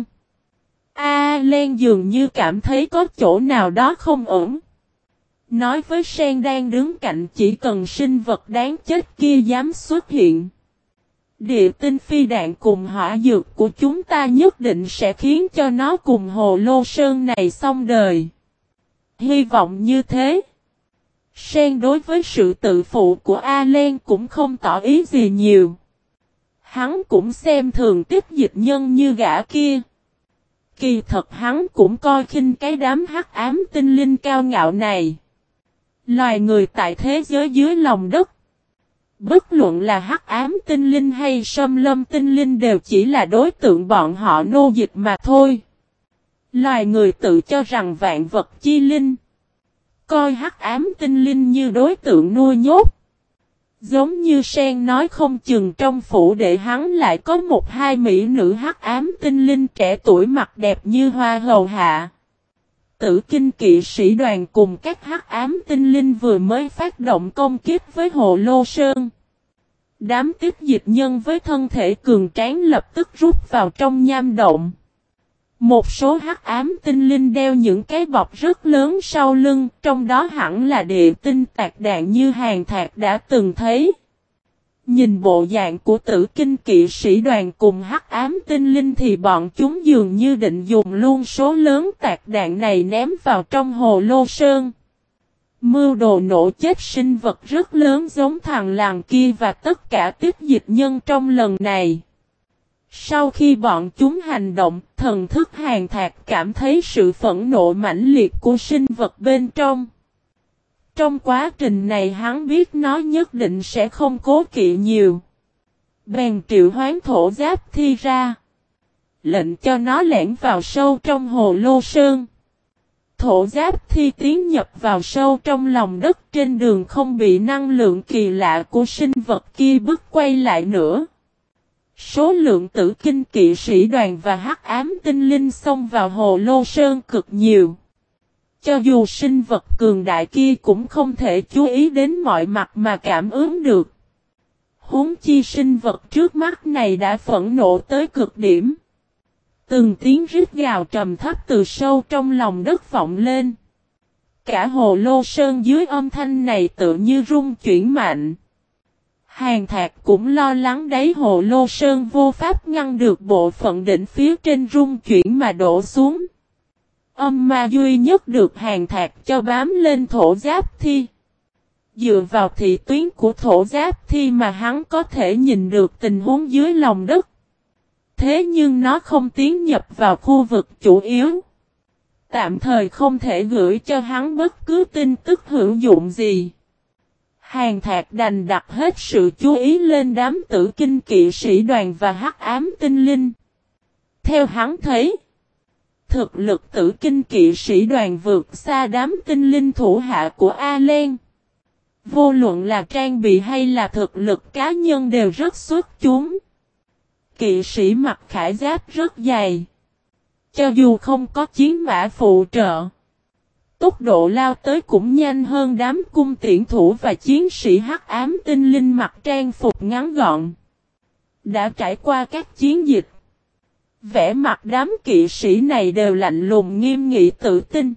A-Len dường như cảm thấy có chỗ nào đó không ổn. Nói với Sen đang đứng cạnh chỉ cần sinh vật đáng chết kia dám xuất hiện. Địa tinh phi đạn cùng hỏa dược của chúng ta nhất định sẽ khiến cho nó cùng Hồ Lô Sơn này xong đời. Hy vọng như thế. Sen đối với sự tự phụ của A-Len cũng không tỏ ý gì nhiều. Hắn cũng xem thường Tích Dịch Nhân như gã kia. Kỳ thật hắn cũng coi khinh cái đám hắc ám tinh linh cao ngạo này. Loài người tại thế giới dưới lòng đất. Bất luận là hắc ám tinh linh hay xâm lâm tinh linh đều chỉ là đối tượng bọn họ nô dịch mà thôi. Loài người tự cho rằng vạn vật chi linh. Coi hắc ám tinh linh như đối tượng nuôi nhốt. Giống như Sen nói không chừng trong phủ đệ hắn lại có một hai mỹ nữ hắc ám tinh linh trẻ tuổi mặt đẹp như hoa hầu hạ. Tử Kinh kỵ sĩ đoàn cùng các hắc ám tinh linh vừa mới phát động công kích với Hồ Lô Sơn. Đám tiếp dịch nhân với thân thể cường tráng lập tức rút vào trong nham động. Một số hắc ám tinh linh đeo những cái bọc rất lớn sau lưng, trong đó hẳn là địa tinh tạc đạn như Hàn Thạc đã từng thấy. Nhìn bộ dạng của Tử Kinh kỵ sĩ đoàn cùng hắc ám tinh linh thì bọn chúng dường như định dùng luôn số lớn tạc đạn này ném vào trong Hồ Lô Sơn. Mưu đồ nổ chết sinh vật rất lớn giống thằng làng kia và tất cả tiếp dịch nhân trong lần này. Sau khi bọn chúng hành động, thần thức Hàn Thạc cảm thấy sự phẫn nộ mãnh liệt của sinh vật bên trong. Trong quá trình này hắn biết nó nhất định sẽ không cố kỵ nhiều. Bèn triệu hoán thổ giáp thi ra. Lệnh cho nó lẻn vào sâu trong Hồ Lô Sơn. Thổ giáp thi tiến nhập vào sâu trong lòng đất trên đường không bị năng lượng kỳ lạ của sinh vật kia bức quay lại nữa. Số lượng Tử Kinh kỵ sĩ đoàn và hắc ám tinh linh xông vào Hồ Lô Sơn cực nhiều. Cho dù sinh vật cường đại kia cũng không thể chú ý đến mọi mặt mà cảm ứng được. Huống chi sinh vật trước mắt này đã phẫn nộ tới cực điểm. Từng tiếng rít gào trầm thấp từ sâu trong lòng đất vọng lên. Cả Hồ Lô Sơn dưới âm thanh này tự như rung chuyển mạnh. Hàn Thạc cũng lo lắng đáy Hồ Lô Sơn vô pháp ngăn được bộ phận đỉnh phía trên rung chuyển mà đổ xuống. Âm ma duy nhất được Hàn Thạc cho bám lên thổ giáp thi. Dựa vào thị tuyến của thổ giáp thi mà hắn có thể nhìn được tình huống dưới lòng đất. Thế nhưng nó không tiến nhập vào khu vực chủ yếu. Tạm thời không thể gửi cho hắn bất cứ tin tức hữu dụng gì. Hàn Thạc đành đặt hết sự chú ý lên đám Tử Kinh kỵ sĩ đoàn và hắc ám tinh linh. Theo hắn thấy, thực lực Tử Kinh kỵ sĩ đoàn vượt xa đám tinh linh thủ hạ của A-Len. Vô luận là trang bị hay là thực lực cá nhân đều rất xuất chúng. Kỵ sĩ mặc khải giáp rất dày. Cho dù không có chiến mã phụ trợ, tốc độ lao tới cũng nhanh hơn đám cung tiễn thủ và chiến sĩ hắc ám tinh linh mặc trang phục ngắn gọn. Đã trải qua các chiến dịch. Vẻ mặt đám kỵ sĩ này đều lạnh lùng nghiêm nghị tự tin.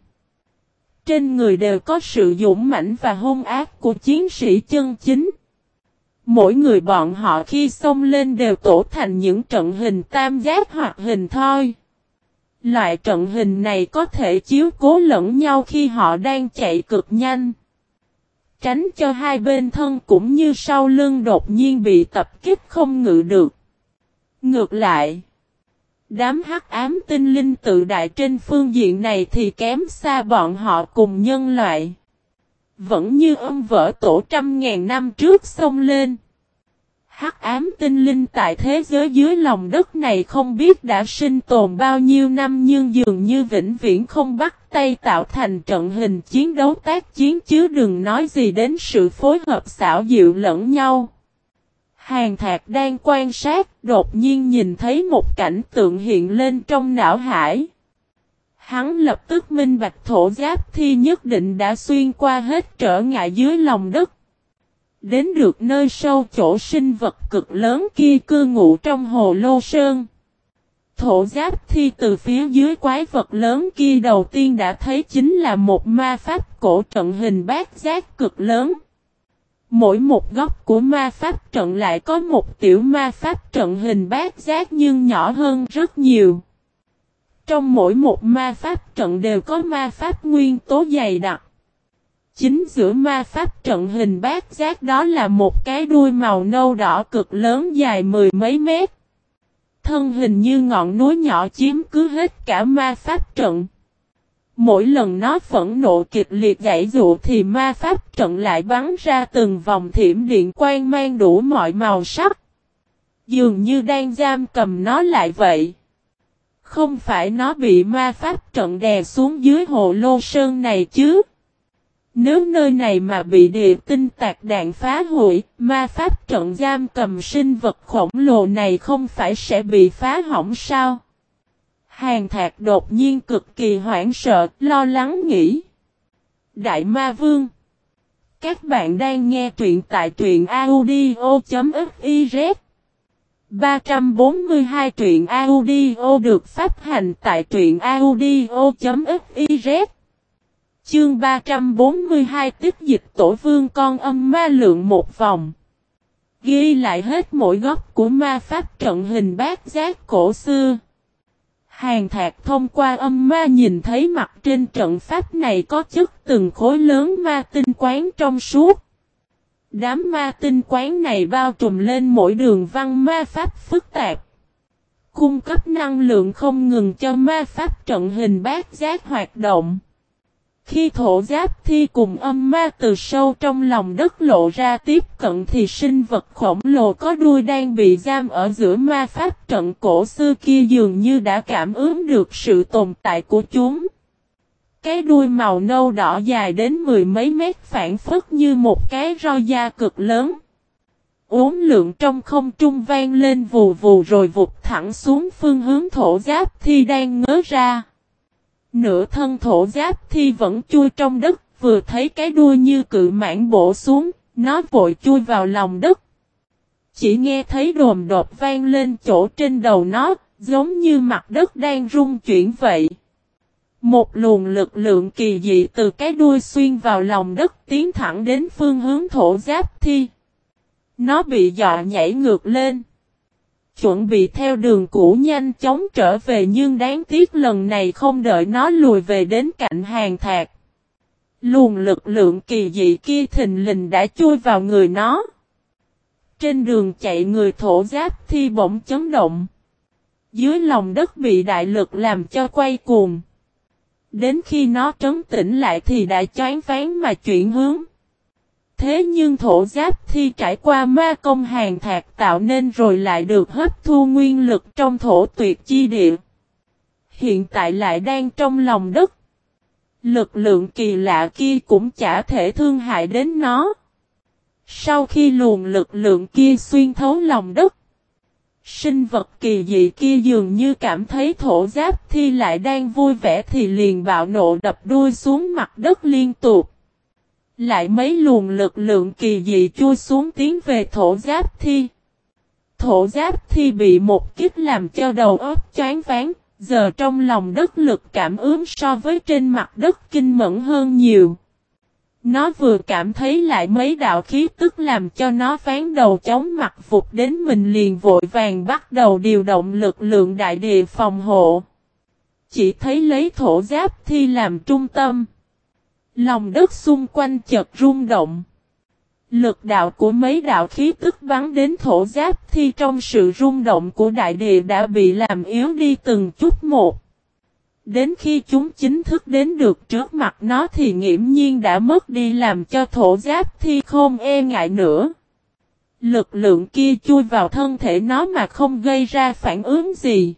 Trên người đều có sự dũng mãnh và hung ác của chiến sĩ chân chính. Mỗi người bọn họ khi xông lên đều tổ thành những trận hình tam giác hoặc hình thoi. Loại trận hình này có thể chiếu cố lẫn nhau khi họ đang chạy cực nhanh. Tránh cho hai bên thân cũng như sau lưng đột nhiên bị tập kích không ngự được. Ngược lại, đám hắc ám tinh linh tự đại trên phương diện này thì kém xa bọn họ cùng nhân loại. Vẫn như âm vỡ tổ trăm ngàn năm trước xông lên. Hắc ám tinh linh tại thế giới dưới lòng đất này không biết đã sinh tồn bao nhiêu năm nhưng dường như vĩnh viễn không bắt tay tạo thành trận hình chiến đấu tác chiến chứ đừng nói gì đến sự phối hợp xảo diệu lẫn nhau. Hàn Thạc đang quan sát, đột nhiên nhìn thấy một cảnh tượng hiện lên trong não hải. Hắn lập tức minh bạch thổ giáp thi nhất định đã xuyên qua hết trở ngại dưới lòng đất. Đến được nơi sâu chỗ sinh vật cực lớn kia cư ngụ trong Hồ Lô Sơn. Thổ giáp thi từ phía dưới quái vật lớn kia đầu tiên đã thấy chính là một ma pháp cổ trận hình bát giác cực lớn. Mỗi một góc của ma pháp trận lại có một tiểu ma pháp trận hình bát giác nhưng nhỏ hơn rất nhiều. Trong mỗi một ma pháp trận đều có ma pháp nguyên tố dày đặc. Chính giữa ma pháp trận hình bát giác đó là một cái đuôi màu nâu đỏ cực lớn dài mười mấy mét. Thân hình như ngọn núi nhỏ chiếm cứ hết cả ma pháp trận. Mỗi lần nó phẫn nộ kịch liệt giãy giụa thì ma pháp trận lại bắn ra từng vòng thiểm điện quang mang đủ mọi màu sắc. Dường như đang giam cầm nó lại vậy. Không phải nó bị ma pháp trận đè xuống dưới hồ lô sơn này chứ. Nếu nơi này mà bị địa tinh tạc đạn phá hủy, ma pháp trận giam cầm sinh vật khổng lồ này không phải sẽ bị phá hỏng sao? Hàn Thạc đột nhiên cực kỳ hoảng sợ, lo lắng nghĩ. Đại Ma Vương. Các bạn đang nghe truyện tại truyện audio.fiz 342 truyện audio được phát hành tại truyện audio.fiz. Chương 342 tích dịch tổ vương con âm ma lượng một vòng. Ghi lại hết mỗi góc của ma pháp trận hình bát giác cổ xưa. Hàn Thạc thông qua âm ma nhìn thấy mặt trên trận pháp này có chất từng khối lớn ma tinh quán trong suốt. Đám ma tinh quán này bao trùm lên mỗi đường văn ma pháp phức tạp. Cung cấp năng lượng không ngừng cho ma pháp trận hình bát giác hoạt động. Khi thổ giáp thi cùng âm ma từ sâu trong lòng đất lộ ra tiếp cận thì sinh vật khổng lồ có đuôi đang bị giam ở giữa ma pháp trận cổ xưa kia dường như đã cảm ứng được sự tồn tại của chúng. Cái đuôi màu nâu đỏ dài đến mười mấy mét phản phất như một cái roi da cực lớn. Uốn lượn trong không trung vang lên vù vù rồi vụt thẳng xuống phương hướng thổ giáp thi đang ngớ ra. Nửa thân thổ giáp thi vẫn chui trong đất, vừa thấy cái đuôi như cự mãng bổ xuống, nó vội chui vào lòng đất. Chỉ nghe thấy đồm đột vang lên chỗ trên đầu nó, giống như mặt đất đang rung chuyển vậy. Một luồng lực lượng kỳ dị từ cái đuôi xuyên vào lòng đất tiến thẳng đến phương hướng thổ giáp thi. Nó bị dọa nhảy ngược lên. Chuẩn bị theo đường cũ nhanh chóng trở về nhưng đáng tiếc lần này không đợi nó lùi về đến cạnh Hàn Thạc. Luồng lực lượng kỳ dị kia thình lình đã chui vào người nó. Trên đường chạy người thổ giáp thi bỗng chấn động. Dưới lòng đất bị đại lực làm cho quay cuồng. Đến khi nó trấn tĩnh lại thì đã choáng váng mà chuyển hướng. Thế nhưng thổ giáp thi trải qua ma công Hàn Thạc tạo nên rồi lại được hấp thu nguyên lực trong thổ tuyệt chi địa. Hiện tại lại đang trong lòng đất. Lực lượng kỳ lạ kia cũng chả thể thương hại đến nó. Sau khi luồng lực lượng kia xuyên thấu lòng đất, sinh vật kỳ dị kia dường như cảm thấy thổ giáp thi lại đang vui vẻ thì liền bạo nộ đập đuôi xuống mặt đất liên tục. Lại mấy luồng lực lượng kỳ dị chui xuống tiến về thổ giáp thi. Thổ giáp thi bị một kích làm cho đầu óc choáng váng, giờ trong lòng đất lực cảm ứng so với trên mặt đất kinh mẫn hơn nhiều. Nó vừa cảm thấy lại mấy đạo khí tức làm cho nó ván đầu chóng mặt vụt đến mình liền vội vàng bắt đầu điều động lực lượng đại địa phòng hộ. Chỉ thấy lấy thổ giáp thi làm trung tâm. Lòng đất xung quanh chợt rung động. Lực đạo của mấy đạo khí tức bắn đến thổ giáp thi trong sự rung động của đại địa đã bị làm yếu đi từng chút một. Đến khi chúng chính thức đến được trước mặt nó thì nghiễm nhiên đã mất đi làm cho thổ giáp thi không e ngại nữa. Lực lượng kia chui vào thân thể nó mà không gây ra phản ứng gì.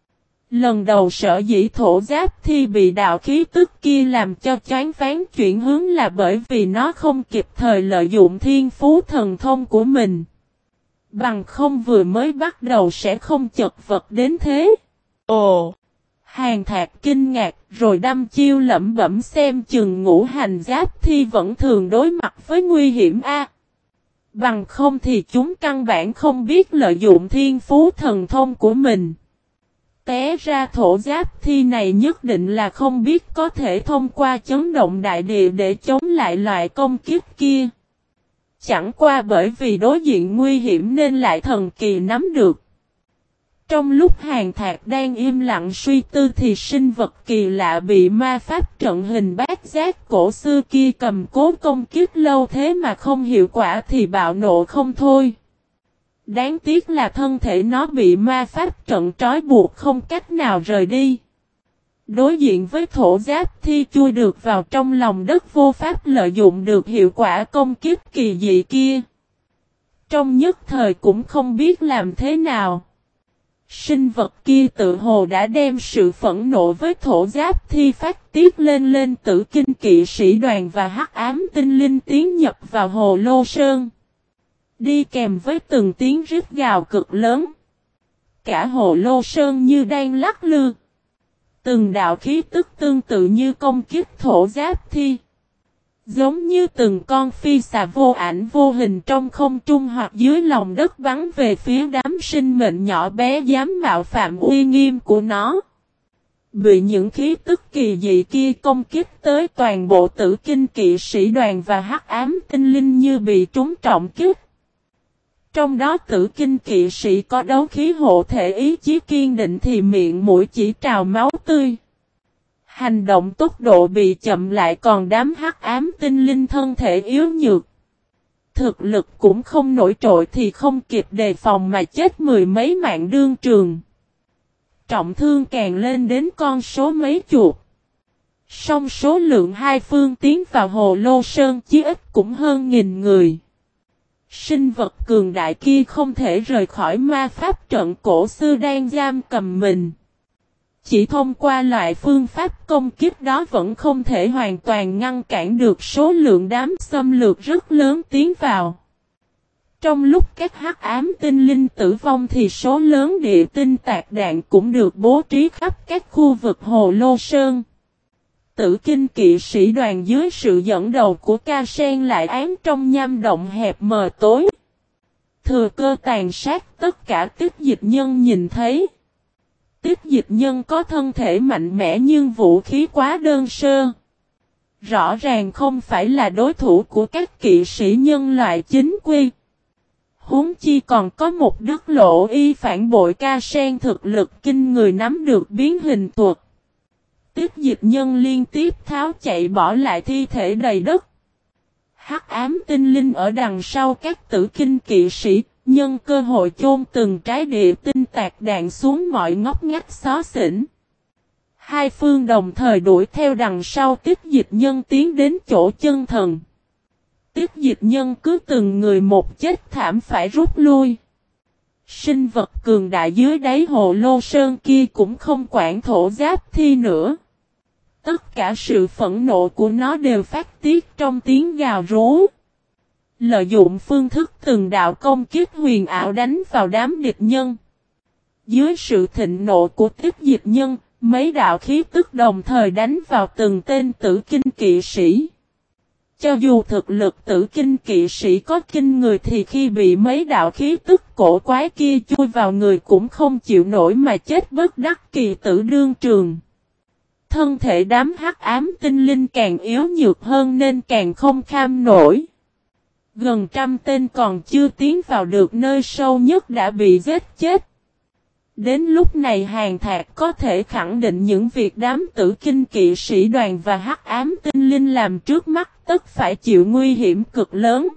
Lần đầu sở dĩ thổ giáp thi bị đạo khí tức kia làm cho choáng váng chuyển hướng là bởi vì nó không kịp thời lợi dụng thiên phú thần thông của mình. Bằng không vừa mới bắt đầu sẽ không chật vật đến thế. Ồ! Hàn Thạc kinh ngạc rồi đăm chiêu lẩm bẩm xem chừng ngũ hành giáp thi vẫn thường đối mặt với nguy hiểm a. Bằng không thì chúng căn bản không biết lợi dụng thiên phú thần thông của mình. Té ra thổ giáp thi này nhất định là không biết có thể thông qua chấn động đại địa để chống lại loại công kích kia. Chẳng qua bởi vì đối diện nguy hiểm nên lại thần kỳ nắm được. Trong lúc Hàn Thạc đang im lặng suy tư thì sinh vật kỳ lạ bị ma pháp trận hình bát giác cổ xưa kia cầm cố công kích lâu thế mà không hiệu quả thì bạo nộ không thôi. Đáng tiếc là thân thể nó bị ma pháp trận trói buộc không cách nào rời đi. Đối diện với thổ giáp thi chui được vào trong lòng đất vô pháp lợi dụng được hiệu quả công kích kỳ dị kia. Trong nhất thời cũng không biết làm thế nào. Sinh vật kia tự hồ đã đem sự phẫn nộ với thổ giáp thi phát tiết lên Tử Kinh Kỵ Sĩ Đoàn và Hắc Ám Tinh Linh tiến nhập vào Hồ Lô Sơn. Đi kèm với từng tiếng rít gào cực lớn. Cả Hồ Lô Sơn như đang lắc lư. Từng đạo khí tức tương tự như công kích thổ giáp thi. Giống như từng con phi xà vô ảnh vô hình trong không trung hoặc dưới lòng đất bắn về phía đám sinh mệnh nhỏ bé dám mạo phạm uy nghiêm của nó. Bị những khí tức kỳ dị kia công kích tới toàn bộ Tử Kinh Kỵ Sĩ Đoàn và Hắc Ám Tinh Linh như bị trúng trọng kích. Trong đó Tử Kinh Kỵ Sĩ có đấu khí hộ thể ý chí kiên định thì miệng mũi chỉ trào máu tươi. Hành động tốc độ bị chậm lại còn đám Hắc Ám Tinh Linh thân thể yếu nhược. Thực lực cũng không nổi trội thì không kịp đề phòng mà chết mười mấy mạng đương trường. Trọng thương càng lên đến con số mấy chục. Song số lượng hai phương tiến vào Hồ Lô Sơn chí ít cũng hơn 1000 người. Sinh vật cường đại kia không thể rời khỏi ma pháp trận cổ xưa đang giam cầm mình. Chỉ thông qua loại phương pháp công kích đó vẫn không thể hoàn toàn ngăn cản được số lượng đám xâm lược rất lớn tiến vào. Trong lúc các hắc ám tinh linh tử vong thì số lớn địa tinh tạc đạn cũng được bố trí khắp các khu vực Hồ Lô Sơn. Tử Kinh Kỵ Sĩ Đoàn dưới sự dẫn đầu của Ca Sen lại án trong nham động hẹp mờ tối. Thừa cơ tàn sát tất cả Tích Dịch Nhân nhìn thấy. Tích Dịch Nhân có thân thể mạnh mẽ nhưng vũ khí quá đơn sơ. Rõ ràng không phải là đối thủ của các kỵ sĩ nhân loại chính quy. Huống chi còn có một Đức Lộ Y phản bội Ca Sen thực lực kinh người nắm được biến hình thuật. Tích Dịch Nhân liên tiếp tháo chạy bỏ lại thi thể đầy đất. Hắc ám tinh linh ở đằng sau các Tử Kinh Kỵ Sĩ, nhân cơ hội chôn từng trái địa tinh tạc đạn xuống mọi ngóc ngách xó xỉnh. Hai phương đồng thời đuổi theo đằng sau Tích Dịch Nhân tiến đến chỗ chân thần. Tích Dịch Nhân cứ từng người một chết thảm phải rút lui. Sinh vật cường đại dưới đáy Hồ Lô Sơn kia cũng không quản thổ giáp thi nữa. Tất cả sự phẫn nộ của nó đều phát tiết trong tiếng gào rú. Lợi dụng phương thức từng đạo công kích huyền ảo đánh vào đám địch nhân. Dưới sự thịnh nộ của Tích Dịch Nhân, mấy đạo khí tức đồng thời đánh vào từng tên Tử Kinh Kỵ Sĩ. Cho dù thực lực Tử Kinh Kỵ Sĩ có kinh người thì khi bị mấy đạo khí tức cổ quái kia chui vào người cũng không chịu nổi mà chết bất đắc kỳ tử đương trường. Thân thể đám hắc ám tinh linh càng yếu nhược hơn nên càng không kham nổi. Gần trăm tên còn chưa tiến vào được nơi sâu nhất đã bị giết chết. Đến lúc này Hàn Thạc có thể khẳng định những việc đám Tử Kinh Kỵ Sĩ Đoàn và hắc ám tinh linh làm trước mắt tất phải chịu nguy hiểm cực lớn.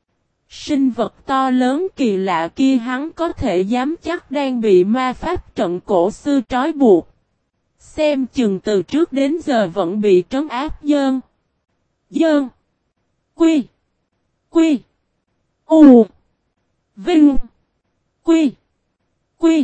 Sinh vật to lớn kỳ lạ kia hắn có thể dám chắc đang bị ma pháp trận cổ xưa trói buộc. Xem chừng từ trước đến giờ vẫn bị trấn áp dơn. Quy. Vinh. Quy.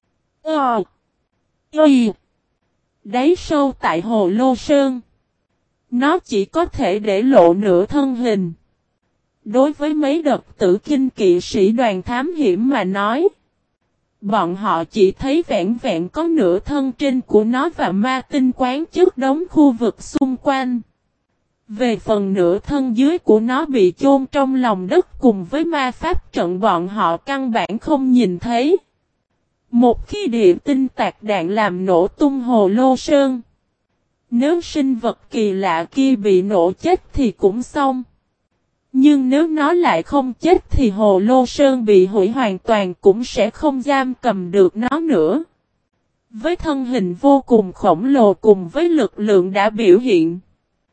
Đáy sâu tại Hồ Lô Sơn. Nó chỉ có thể để lộ nửa thân hình. Đối với mấy đợt Tử Kinh Kỵ Sĩ Đoàn thám hiểm mà nói. Bọn họ chỉ thấy vẹn vẹn có nửa thân trên của nó và ma tinh quán chất đống khu vực xung quanh. Về phần nửa thân dưới của nó bị chôn trong lòng đất cùng với ma pháp trận bọn họ căn bản không nhìn thấy. Một khi địa tinh tạc đạn làm nổ tung Hồ Lô Sơn. Nếu sinh vật kỳ lạ kia bị nổ chết thì cũng xong. Nhưng nếu nó lại không chết thì Hồ Lô Sơn bị hủy hoàn toàn cũng sẽ không giam cầm được nó nữa. Với thân hình vô cùng khổng lồ cùng với lực lượng đã biểu hiện.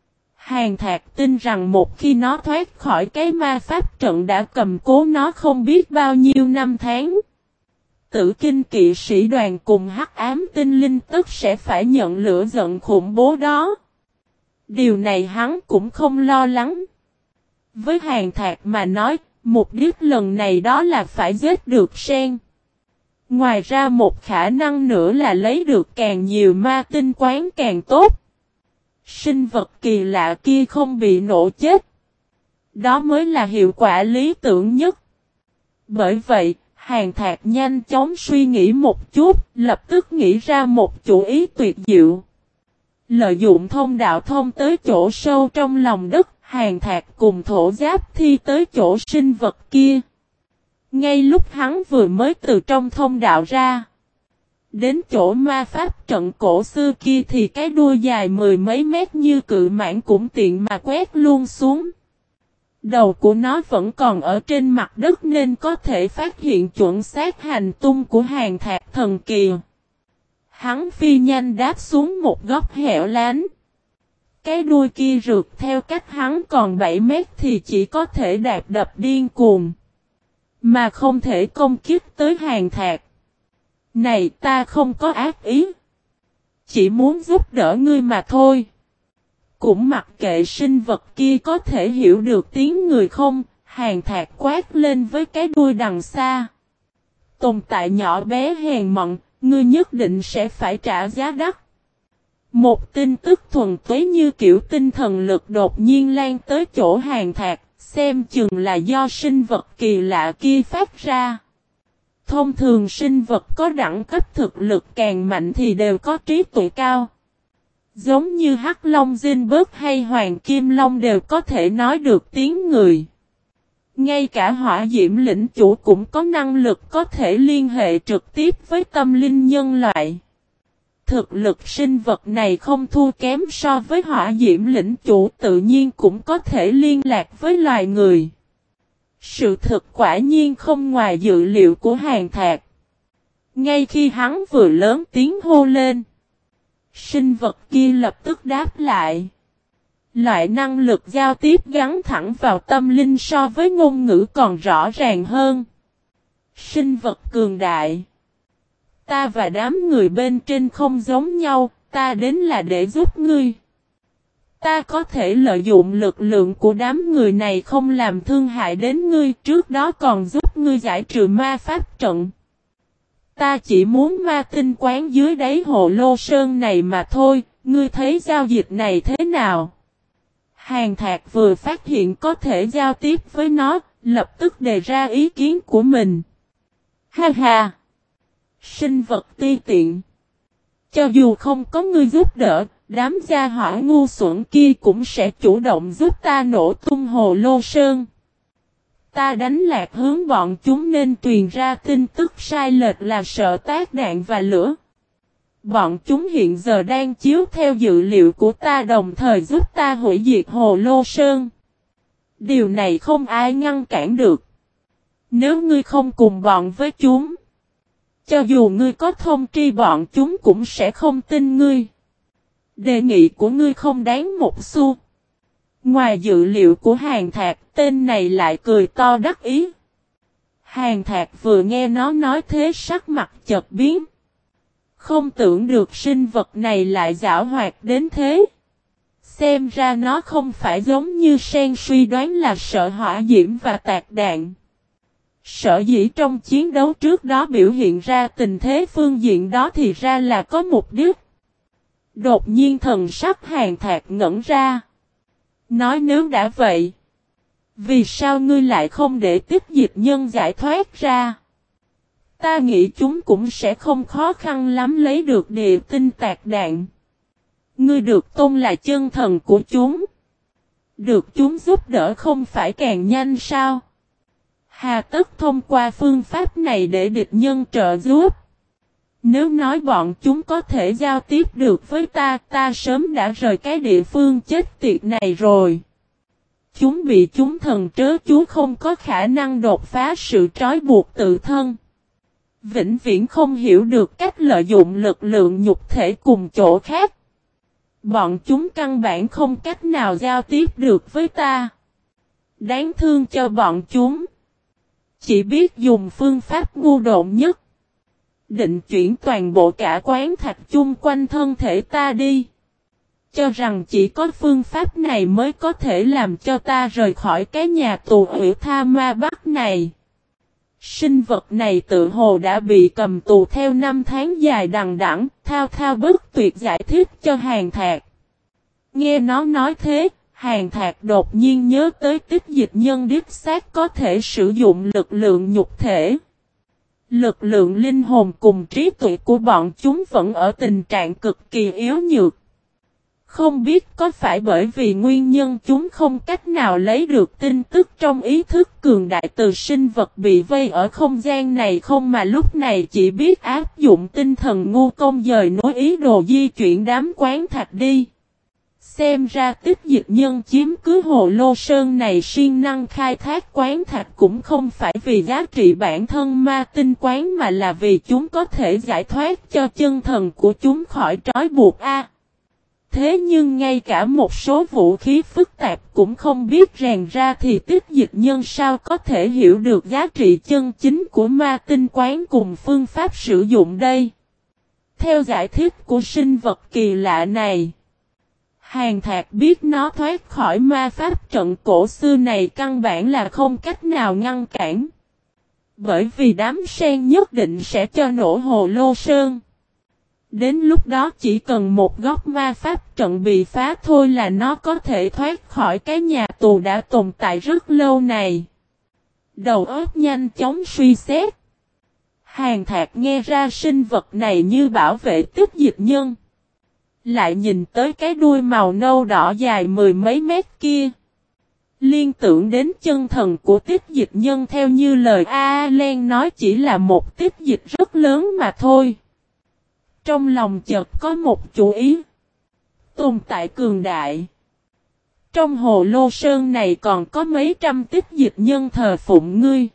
Hàn Thạc tin rằng một khi nó thoát khỏi cái ma pháp trận đã cầm cố nó không biết bao nhiêu năm tháng, Tử Kinh kỵ sĩ đoàn cùng Hắc Ám tinh linh tức sẽ phải nhận lửa giận khủng bố đó. Điều này hắn cũng không lo lắng. Với Hàn Thạc mà nói, mục đích lần này đó là phải giết được Sen. Ngoài ra một khả năng nữa là lấy được càng nhiều ma tinh quán càng tốt. Sinh vật kỳ lạ kia không bị nổ chết. Đó mới là hiệu quả lý tưởng nhất. Bởi vậy, Hàn Thạc nhanh chóng suy nghĩ một chút, lập tức nghĩ ra một chủ ý tuyệt diệu. Lợi dụng thông đạo thông tới chỗ sâu trong lòng đất, Hàn Thạc cùng Thổ Giáp Thi tới chỗ sinh vật kia. Ngay lúc hắn vừa mới từ trong thông đạo ra, đến chỗ ma pháp trận cổ xưa kia thì cái đuôi dài mười mấy mét như cự mãng cũng tiện mà quét luôn xuống. Đầu của nó vẫn còn ở trên mặt đất nên có thể phát hiện chuẩn xác hành tung của Hàn Thạc thần kỳ. Hắn phi nhanh đáp xuống một góc hẻo lánh. Cái đuôi kia rượt theo cách hắn còn 7 mét thì chỉ có thể đạp đập điên cuồng, mà không thể công kích tới Hàn Thạc. Này, ta không có ác ý, chỉ muốn giúp đỡ ngươi mà thôi. Cũng mặc kệ sinh vật kia có thể hiểu được tiếng người không, Hàn Thạc quát lên với cái đuôi đằng xa. Tồn tại nhỏ bé hèn mọn, ngươi nhất định sẽ phải trả giá đắt. Một tin tức thuần túy như kiểu tinh thần lực đột nhiên lan tới chỗ Hàn Thạc, xem chừng là do sinh vật kỳ lạ kia phát ra. Thông thường sinh vật có đẳng cấp thực lực càng mạnh thì đều có trí tuệ cao. Giống như Hắc Long Zinberg hay Hoàng Kim Long đều có thể nói được tiếng người. Ngay cả Hỏa Diễm lĩnh chủ cũng có năng lực có thể liên hệ trực tiếp với tâm linh nhân loại. Thực lực sinh vật này không thua kém so với Hỏa Diễm lĩnh chủ, tự nhiên cũng có thể liên lạc với loài người. Sự thực quả nhiên không ngoài dự liệu của Hàn Thạc. Ngay khi hắn vừa lớn tiếng hô lên, sinh vật kia lập tức đáp lại. Loại năng lực giao tiếp gắn thẳng vào tâm linh so với ngôn ngữ còn rõ ràng hơn. Sinh vật cường đại. Ta và đám người bên trên không giống nhau, ta đến là để giúp ngươi. Ta có thể lợi dụng lực lượng của đám người này không làm thương hại đến ngươi, trước đó còn giúp ngươi giải trừ ma pháp trận. Ta chỉ muốn ma tinh quán dưới đáy hồ lô sơn này mà thôi, ngươi thấy giao dịch này thế nào? Hàn Thạc vừa phát hiện có thể giao tiếp với nó, lập tức đề ra ý kiến của mình. Ha ha! Sinh vật ti tiện. Cho dù không có ngươi giúp đỡ, đám gia hỏa ngu xuẩn kia cũng sẽ chủ động giúp ta nổ tung hồ lô sơn. Ta đánh lạc hướng bọn chúng nên truyền ra tin tức sai lệch là sợ tác đạn và lửa. Bọn chúng hiện giờ đang chiếu theo dữ liệu của ta đồng thời giúp ta hủy diệt hồ lô sơn. Điều này không ai ngăn cản được. Nếu ngươi không cùng bọn với chúng, cho dù ngươi có thông tri bọn chúng cũng sẽ không tin ngươi. Đề nghị của ngươi không đáng một xu. Ngoài dự liệu của Hàn Thạc, tên này lại cười to đắc ý. Hàn Thạc vừa nghe nó nói thế sắc mặt chợt biến. Không tưởng được sinh vật này lại giảo hoạt đến thế. Xem ra nó không phải giống như Sen suy đoán là sợ hỏa diễm và tạc đạn. Sở dĩ trong chiến đấu trước đó biểu hiện ra tình thế phương diện đó thì ra là có mục đích. Đột nhiên thần sắc Hàn Thạc ngẩn ra. Nói nếu đã vậy, vì sao ngươi lại không để tiếp dịch nhân giải thoát ra? Ta nghĩ chúng cũng sẽ không khó khăn lắm lấy được địa tinh tạc đạn. Ngươi được tôn là chân thần của chúng. Được chúng giúp đỡ không phải càng nhanh sao? Hà tất thông qua phương pháp này để địch nhân trợ giúp. Nếu nói bọn chúng có thể giao tiếp được với ta, ta sớm đã rời cái địa phương chết tiệt này rồi. Chúng bị chúng thần trớ chú không có khả năng đột phá sự trói buộc tự thân. Vĩnh viễn không hiểu được cách lợi dụng lực lượng nhục thể cùng chỗ khác. Bọn chúng căn bản không cách nào giao tiếp được với ta. Đáng thương cho bọn chúng. Chỉ biết dùng phương pháp ngu độn nhất. Định chuyển toàn bộ cả quán thạch chung quanh thân thể ta đi. Cho rằng chỉ có phương pháp này mới có thể làm cho ta rời khỏi cái nhà tù ủy tha ma bắc này. Sinh vật này tự hồ đã bị cầm tù theo 5 tháng dài đằng đẵng, thao thao bất tuyệt giải thích cho Hàn Thạc. Nghe nó nói thế, Hàn Thạc đột nhiên nhớ tới Tích Dịch Nhân đích xác có thể sử dụng lực lượng nhục thể. Lực lượng linh hồn cùng trí tuệ của bọn chúng vẫn ở tình trạng cực kỳ yếu nhược. Không biết có phải bởi vì nguyên nhân chúng không cách nào lấy được tin tức trong ý thức cường đại từ sinh vật bị vây ở không gian này không mà lúc này chỉ biết áp dụng tinh thần ngu công dời nối ý đồ di chuyển đám quán thạch đi. Xem ra Tích Dịch Nhân chiếm cứ Hồ Lô Sơn này siêng năng khai thác quán thạch cũng không phải vì giá trị bản thân ma tinh quán mà là vì chúng có thể giải thoát cho chân thần của chúng khỏi trói buộc a. Thế nhưng ngay cả một số vũ khí phức tạp cũng không biết rèn ra thì Tích Dịch Nhân sao có thể hiểu được giá trị chân chính của ma tinh quán cùng phương pháp sử dụng đây. Theo giải thích của sinh vật kỳ lạ này, Hàn Thạc biết nó thoát khỏi ma pháp trận cổ xưa này căn bản là không cách nào ngăn cản. Bởi vì đám sen nhất định sẽ cho nổ Hồ Lô Sơn. Đến lúc đó chỉ cần một góc ma pháp trận bị phá thôi là nó có thể thoát khỏi cái nhà tù đã tồn tại rất lâu này. Đầu óc nhanh chóng suy xét. Hàn Thạc nghe ra sinh vật này như bảo vệ Tích Dịch Nhân. Lại nhìn tới cái đuôi màu nâu đỏ dài 10 mấy mét kia. Liên tưởng đến chân thần của Tích Dịch Nhân theo như lời A-Len nói chỉ là một tích dịch rất lớn mà thôi. Trong lòng chợt có một chủ ý. Tồn tại cường đại. Trong Hồ Lô Sơn này còn có mấy trăm tích dịch nhân thờ phụng ngươi.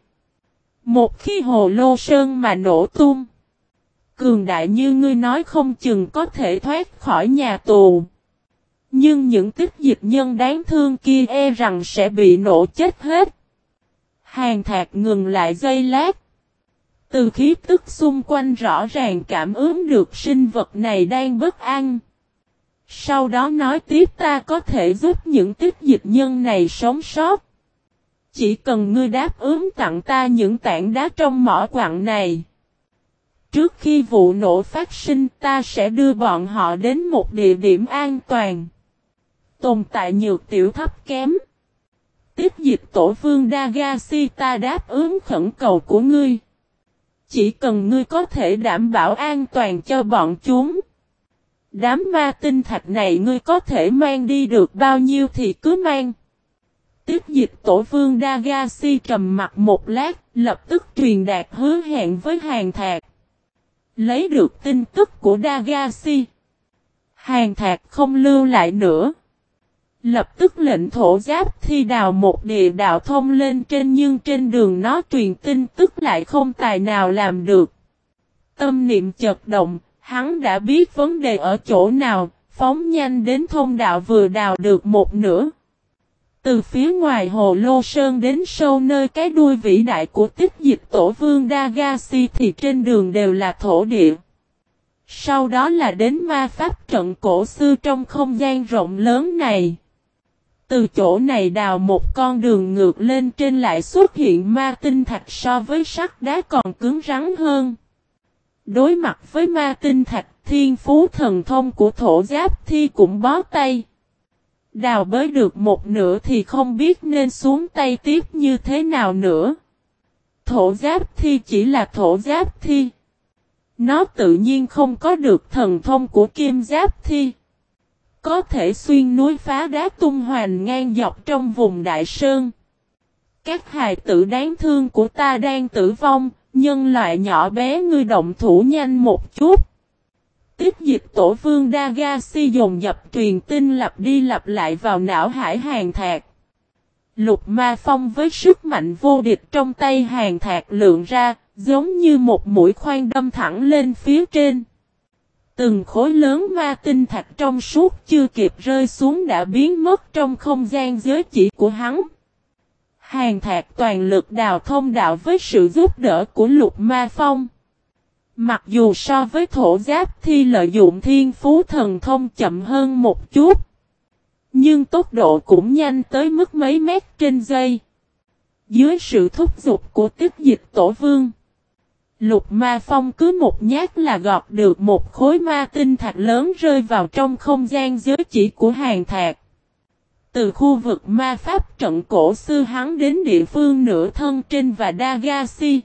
Một khi Hồ Lô Sơn mà nổ tung. Cường đại như ngươi nói không chừng có thể thoát khỏi nhà tù. Nhưng những tích dịch nhân đáng thương kia e rằng sẽ bị nổ chết hết. Hàn Thạc ngừng lại giây lát. Từ khí tức xung quanh rõ ràng cảm ứng được sinh vật này đang bất an. Sau đó nói tiếp ta có thể giúp những tích dịch nhân này sống sót. Chỉ cần ngươi đáp ứng tặng ta những tảng đá trong mỏ quặng này. Trước khi vụ nổ phát sinh ta sẽ đưa bọn họ đến một địa điểm an toàn. Tồn tại nhược tiểu thấp kém. Tích dịch tổ vương Dagashi ta đáp ứng khẩn cầu của ngươi. Chỉ cần ngươi có thể đảm bảo an toàn cho bọn chúng. Đám ma tinh thạch này ngươi có thể mang đi được bao nhiêu thì cứ mang. Tích dịch tổ vương Dagashi trầm mặt một lát, lập tức truyền đạt hứa hẹn với Hàn Thạc. Lấy được tin tức của Dagashi. Hàn Thạc không lưu lại nữa. Lập tức lệnh thổ giáp thi đào một địa đạo thông lên trên nhưng trên đường nó truyền tin tức lại không tài nào làm được. Tâm niệm chợt động, hắn đã biết vấn đề ở chỗ nào, phóng nhanh đến thông đạo vừa đào được một nửa. Từ phía ngoài Hồ Lô Sơn đến sâu nơi cái đuôi vĩ đại của tích dịch tổ vương Dagashi thì trên đường đều là thổ địa. Sau đó là đến ma pháp trận cổ xưa trong không gian rộng lớn này. Từ chỗ này đào một con đường ngược lên trên lại xuất hiện ma tinh thạch so với sắt đá còn cứng rắn hơn. Đối mặt với ma tinh thạch, thiên phú thần thông của thổ giáp thi cũng bó tay. Đào bới được một nửa thì không biết nên xuống tay tiếp như thế nào nữa. Thổ giáp thi chỉ là thổ giáp thi. Nó tự nhiên không có được thần thông của kim giáp thi. Có thể xuyên núi phá đá tung hoành ngang dọc trong vùng Đại Sơn. Các hài tử đáng thương của ta đang tử vong, nhân loại nhỏ bé ngươi động thủ nhanh một chút. Tích dịch tổ vương Dagashi dồn dập truyền tin lặp đi lặp lại vào não hải Hàn Thạc. Lục ma phong với sức mạnh vô địch trong tay Hàn Thạc lượng ra, giống như một mũi khoan đâm thẳng lên phía trên. Từng khối lớn ma tinh thạch trong suốt chưa kịp rơi xuống đã biến mất trong không gian giới chỉ của hắn. Hàn Thạc toàn lực đào thông đạo với sự giúp đỡ của Lục Ma Phong. Mặc dù so với Thổ Giáp Thi lợi dụng thiên phú thần thông chậm hơn một chút, nhưng tốc độ cũng nhanh tới mức mấy mét trên giây. Dưới sự thúc giục của Tích Dịch Tổ Vương, Lục Ma Phong cứ một nhát là gọt được một khối ma tinh thạch lớn rơi vào trong không gian giới chỉ của Hàn Thạc. Từ khu vực ma pháp trận cổ xưa hắn đến địa phương nửa thân trên và Dagashi.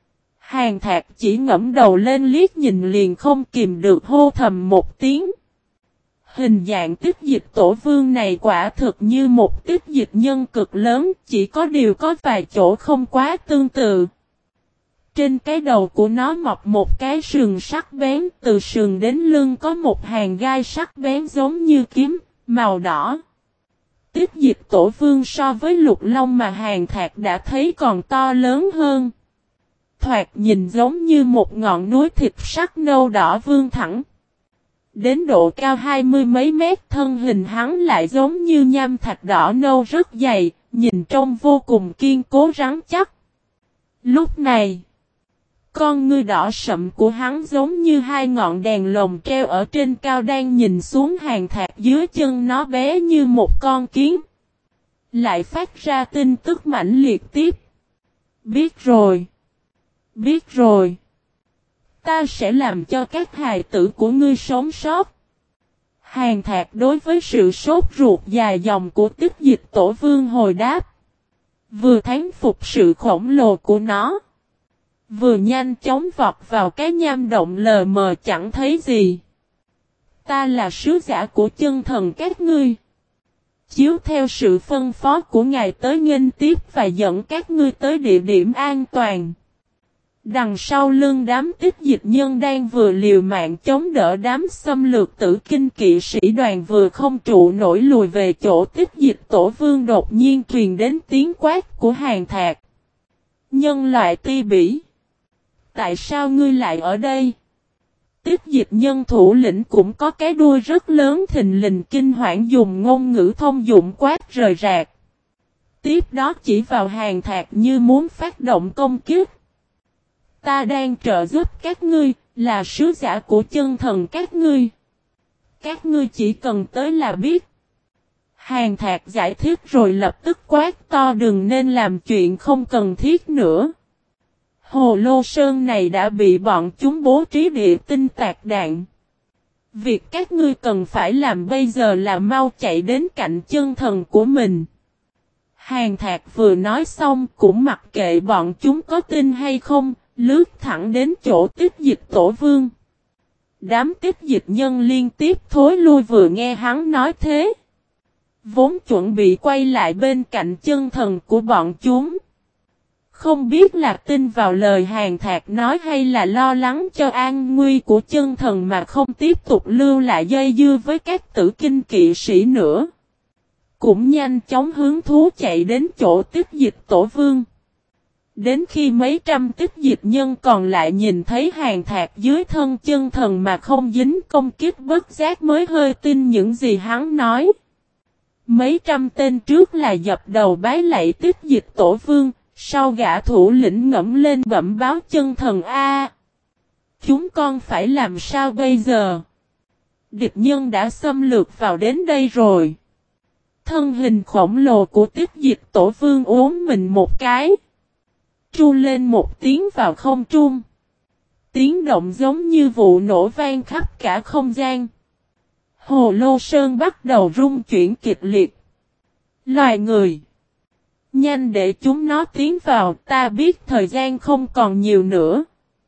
Hàn Thạc chỉ ngẫm đầu lên liếc nhìn liền không kìm được hô thầm một tiếng. Hình dạng Tích Dịch Tổ Vương này quả thực như một tích dịch nhân cực lớn, chỉ có điều có vài chỗ không quá tương tự. Trên cái đầu của nó mọc một cái sừng sắc bén, từ sừng đến lưng có một hàng gai sắc bén giống như kiếm, màu đỏ. Tích Dịch Tổ Vương so với Lục Long mà Hàn Thạc đã thấy còn to lớn hơn. Thoạt nhìn giống như một ngọn núi thịt sắc nâu đỏ vươn thẳng. Đến độ cao 20 mấy mét, thân hình hắn lại giống như nham thạch đỏ nâu rất dày, nhìn trông vô cùng kiên cố rắn chắc. Lúc này, con ngươi đỏ sậm của hắn giống như hai ngọn đèn lồng treo ở trên cao đang nhìn xuống Hàn Thạc dưới chân nó bé như một con kiến. Lại phát ra tin tức mãnh liệt tiếp. Biết rồi. Biết rồi. Ta sẽ làm cho các hài tử của ngươi sống sót. Hàn Thạc đối với sự sốt ruột dài dòng của Tích Dịch Tổ Vương hồi đáp. Vừa thán phục sự khổng lồ của nó, vừa nhanh chóng vọt vào cái nham động lờ mờ chẳng thấy gì. Ta là sứ giả của chân thần các ngươi. Chiếu theo sự phân phó của ngài tới nghênh tiếp và dẫn các ngươi tới địa điểm an toàn. Đằng sau lưng đám tích dịch nhân đang vừa liều mạng chống đỡ đám xâm lược tử kinh kỵ sĩ đoàn vừa không trụ nổi lùi về chỗ tích dịch Tổ Vương đột nhiên truyền đến tiếng quát của Hàn Thạc. Nhân loại ti bỉ. Tại sao ngươi lại ở đây? Tích dịch nhân thủ lĩnh cũng có cái đuôi rất lớn thình lình kinh hoảng dùng ngôn ngữ thông dụng quát rời rạc. Tiếp đó chỉ vào Hàn Thạc như muốn phát động công kích. Ta đang trợ giúp các ngươi, là sứ giả của chân thần các ngươi. Các ngươi chỉ cần tới là biết. Hàn Thạc giải thích rồi lập tức quát to đừng nên làm chuyện không cần thiết nữa. Hồ Lô Sơn này đã bị bọn chúng bố trí địa tinh tạc đạn. Việc các ngươi cần phải làm bây giờ là mau chạy đến cạnh chân thần của mình. Hàn Thạc vừa nói xong cũng mặc kệ bọn chúng có tin hay không, lướt thẳng đến chỗ Tích Dịch Tổ Vương. Đám tích dịch nhân liên tiếp thối lui vừa nghe hắn nói thế. Vốn chuẩn bị quay lại bên cạnh chân thần của bọn chúng. Không biết là tin vào lời Hàn Thạc nói hay là lo lắng cho an nguy của chân thần mà không tiếp tục lưu lại dây dưa với các tử kinh kỵ sĩ nữa. Cũng nhanh chóng hướng thú chạy đến chỗ Tích Dịch Tổ Vương. Đến khi mấy trăm tích dịch nhân còn lại nhìn thấy Hàn Thạc dưới thân chân thần mà không dính công kích bất giác mới hơi tin những gì hắn nói. Mấy trăm tên trước là dập đầu bái lạy Tích Dịch Tổ Vương, sau gã thủ lĩnh ngẫm lên bẩm báo chân thần A. Chúng con phải làm sao bây giờ? Địch nhân đã xâm lược vào đến đây rồi. Thân hình khổng lồ của Tích Dịch Tổ Vương uốn mình một cái. Tru lên một tiếng vào không trung. Tiếng động giống như vụ nổ vang khắp cả không gian. Hồ Lô Sơn bắt đầu rung chuyển kịch liệt. Loài người. Nhanh để chúng nó tiến vào, ta biết thời gian không còn nhiều nữa.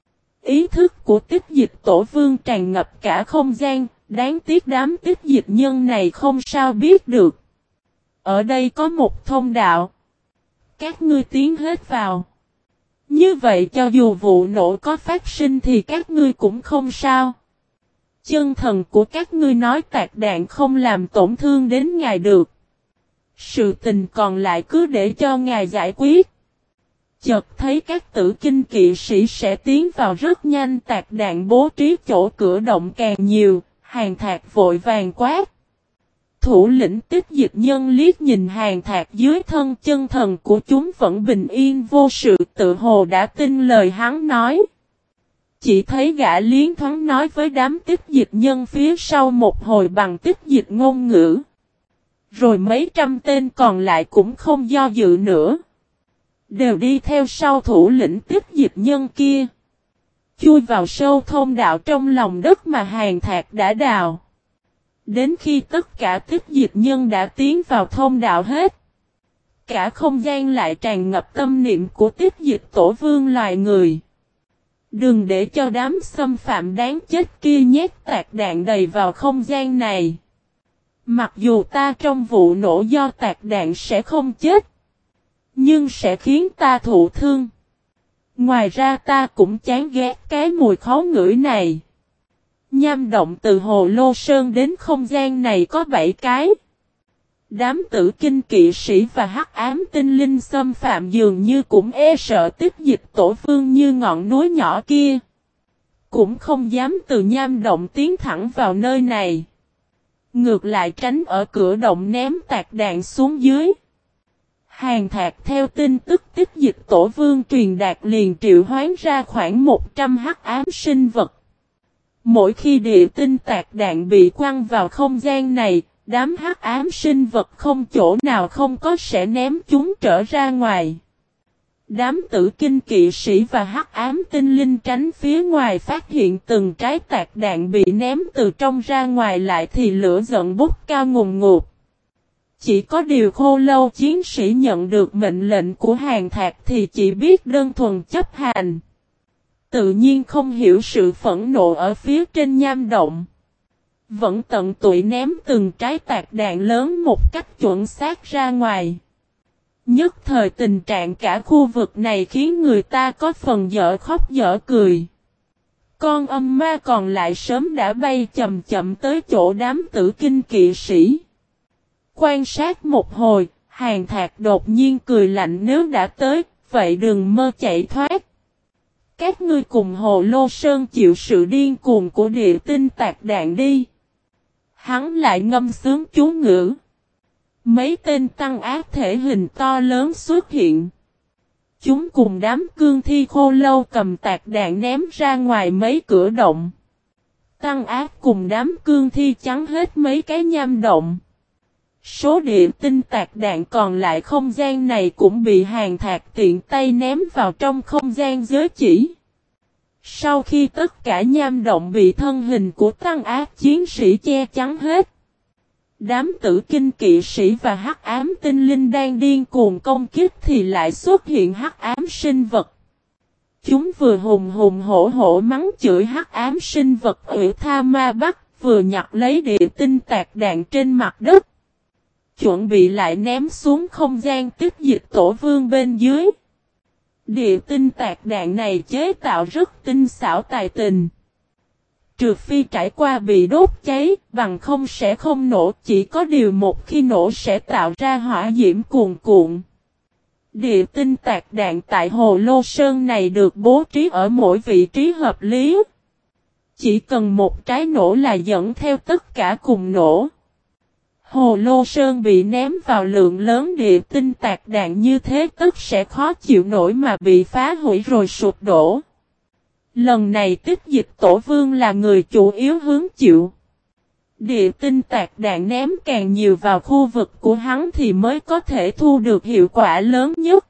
Ý thức của Tích Dịch Tổ Vương tràn ngập cả không gian, đáng tiếc đám tích dịch nhân này không sao biết được. Ở đây có một thông đạo. Các ngươi tiến hết vào. Như vậy cho dù vụ nổ có phát sinh thì các ngươi cũng không sao. Chân thần của các ngươi nói tạc đạn không làm tổn thương đến ngài được. Sự tình còn lại cứ để cho ngài giải quyết. Chợt thấy các tử kinh kỵ sĩ sẽ tiến vào rất nhanh, tạc đạn bố trí chỗ cửa động càng nhiều, Hàn Thạc vội vàng quát. Thủ lĩnh Tích Dịch Nhân liếc nhìn Hàn Thạc dưới thân chân thần của chúng vẫn bình yên vô sự, tự hồ đã tin lời hắn nói. Chỉ thấy gã liến thoáng nói với đám Tích Dịch Nhân phía sau một hồi bằng tích dịch ngôn ngữ. Rồi mấy trăm tên còn lại cũng không do dự nữa. Đều đi theo sau thủ lĩnh Tích Dịch Nhân kia. Chui vào sâu thông đạo trong lòng đất mà Hàn Thạc đã đào. Đến khi tất cả Tích Dịch Nhân đã tiến vào thông đạo hết. Cả không gian lại tràn ngập tâm niệm của Tích Dịch Tổ Vương loài người. Đừng để cho đám xâm phạm đáng chết kia nhét tạc đạn đầy vào không gian này. Mặc dù ta trong vụ nổ do tạc đạn sẽ không chết. Nhưng sẽ khiến ta thụ thương. Ngoài ra ta cũng chán ghét cái mùi khó ngửi này. Nham động từ Hồ Lô Sơn đến không gian này có 7 cái. Đám tử kinh kỵ sĩ và hắc ám tinh linh xâm phạm dường như cũng e sợ Tích Dịch Tổ Vương như ngọn núi nhỏ kia. Cũng không dám từ nham động tiến thẳng vào nơi này. Ngược lại tránh ở cửa động ném tạc đạn xuống dưới. Hàn Thạc theo tin tức Tích Dịch Tổ Vương truyền đạt liền triệu hoán ra khoảng 100 hắc ám sinh vật. Mỗi khi địa tinh tạc đạn bị quăng vào không gian này, đám hắc ám sinh vật không chỗ nào không có sẽ ném chúng trở ra ngoài. Đám tử kinh kỵ sĩ và hắc ám tinh linh tránh phía ngoài phát hiện từng trái tạc đạn bị ném từ trong ra ngoài lại thì lửa giận bốc cao ngùn ngụt. Chỉ có điều Khô Lâu chiến sĩ nhận được mệnh lệnh của Hàn Thạc thì chỉ biết đơn thuần chấp hành. Tự nhiên không hiểu sự phẫn nộ ở phía trên nham động. Vẫn tận tụy ném từng trái tạc đạn lớn một cách chuẩn xác ra ngoài. Nhất thời tình trạng cả khu vực này khiến người ta có phần dở khóc dở cười. Con âm ma còn lại sớm đã bay chậm chậm tới chỗ đám tử kinh kỵ sĩ. Quan sát một hồi, Hàn Thạc đột nhiên cười lạnh, nếu đã tới, vậy đừng mơ chạy thoát. Các ngươi cùng Hồ Lô Sơn chịu sự điên cuồng của địa tinh tạc đạn đi. Hắn lại ngâm sướng chú ngữ. Mấy tên tăng ác thể hình to lớn xuất hiện. Chúng cùng đám cương thi khô lâu cầm tạc đạn ném ra ngoài mấy cửa động. Tăng ác cùng đám cương thi chắn hết mấy cái nham động. Số địa tinh tạc đạn còn lại không gian này cũng bị Hàn Thạc tiện tay ném vào trong không gian giới chỉ. Sau khi tất cả nham động bị thân hình của tăng ác chiến sĩ che chắn hết. Đám tử kinh kỵ sĩ và hắc ám tinh linh đang điên cuồng công kích thì lại xuất hiện hắc ám sinh vật. Chúng vừa hùng hùng hổ hổ mắng chửi hắc ám sinh vật Ủy Tha Ma Bắc, vừa nhặt lấy địa tinh tạc đạn trên mặt đất. Chuẩn bị lại ném xuống không gian Tích Dịch Tổ Vương bên dưới. Địa tinh tạc đạn này chế tạo rất tinh xảo tài tình. Trừ phi trải qua bị đốt cháy, bằng không sẽ không nổ, chỉ có điều một khi nổ sẽ tạo ra hỏa diễm cuồn cuộn. Địa tinh tạc đạn tại Hồ Lô Sơn này được bố trí ở mỗi vị trí hợp lý. Chỉ cần một trái nổ là dẫn theo tất cả cùng nổ. Hồ Lô Sơn bị ném vào lượng lớn địa tinh tạc đạn như thế tất sẽ khó chịu nổi mà bị phá hủy rồi sụp đổ. Lần này Tích Dịch Tổ Vương là người chủ yếu hứng chịu. Địa tinh tạc đạn ném càng nhiều vào khu vực của hắn thì mới có thể thu được hiệu quả lớn nhất.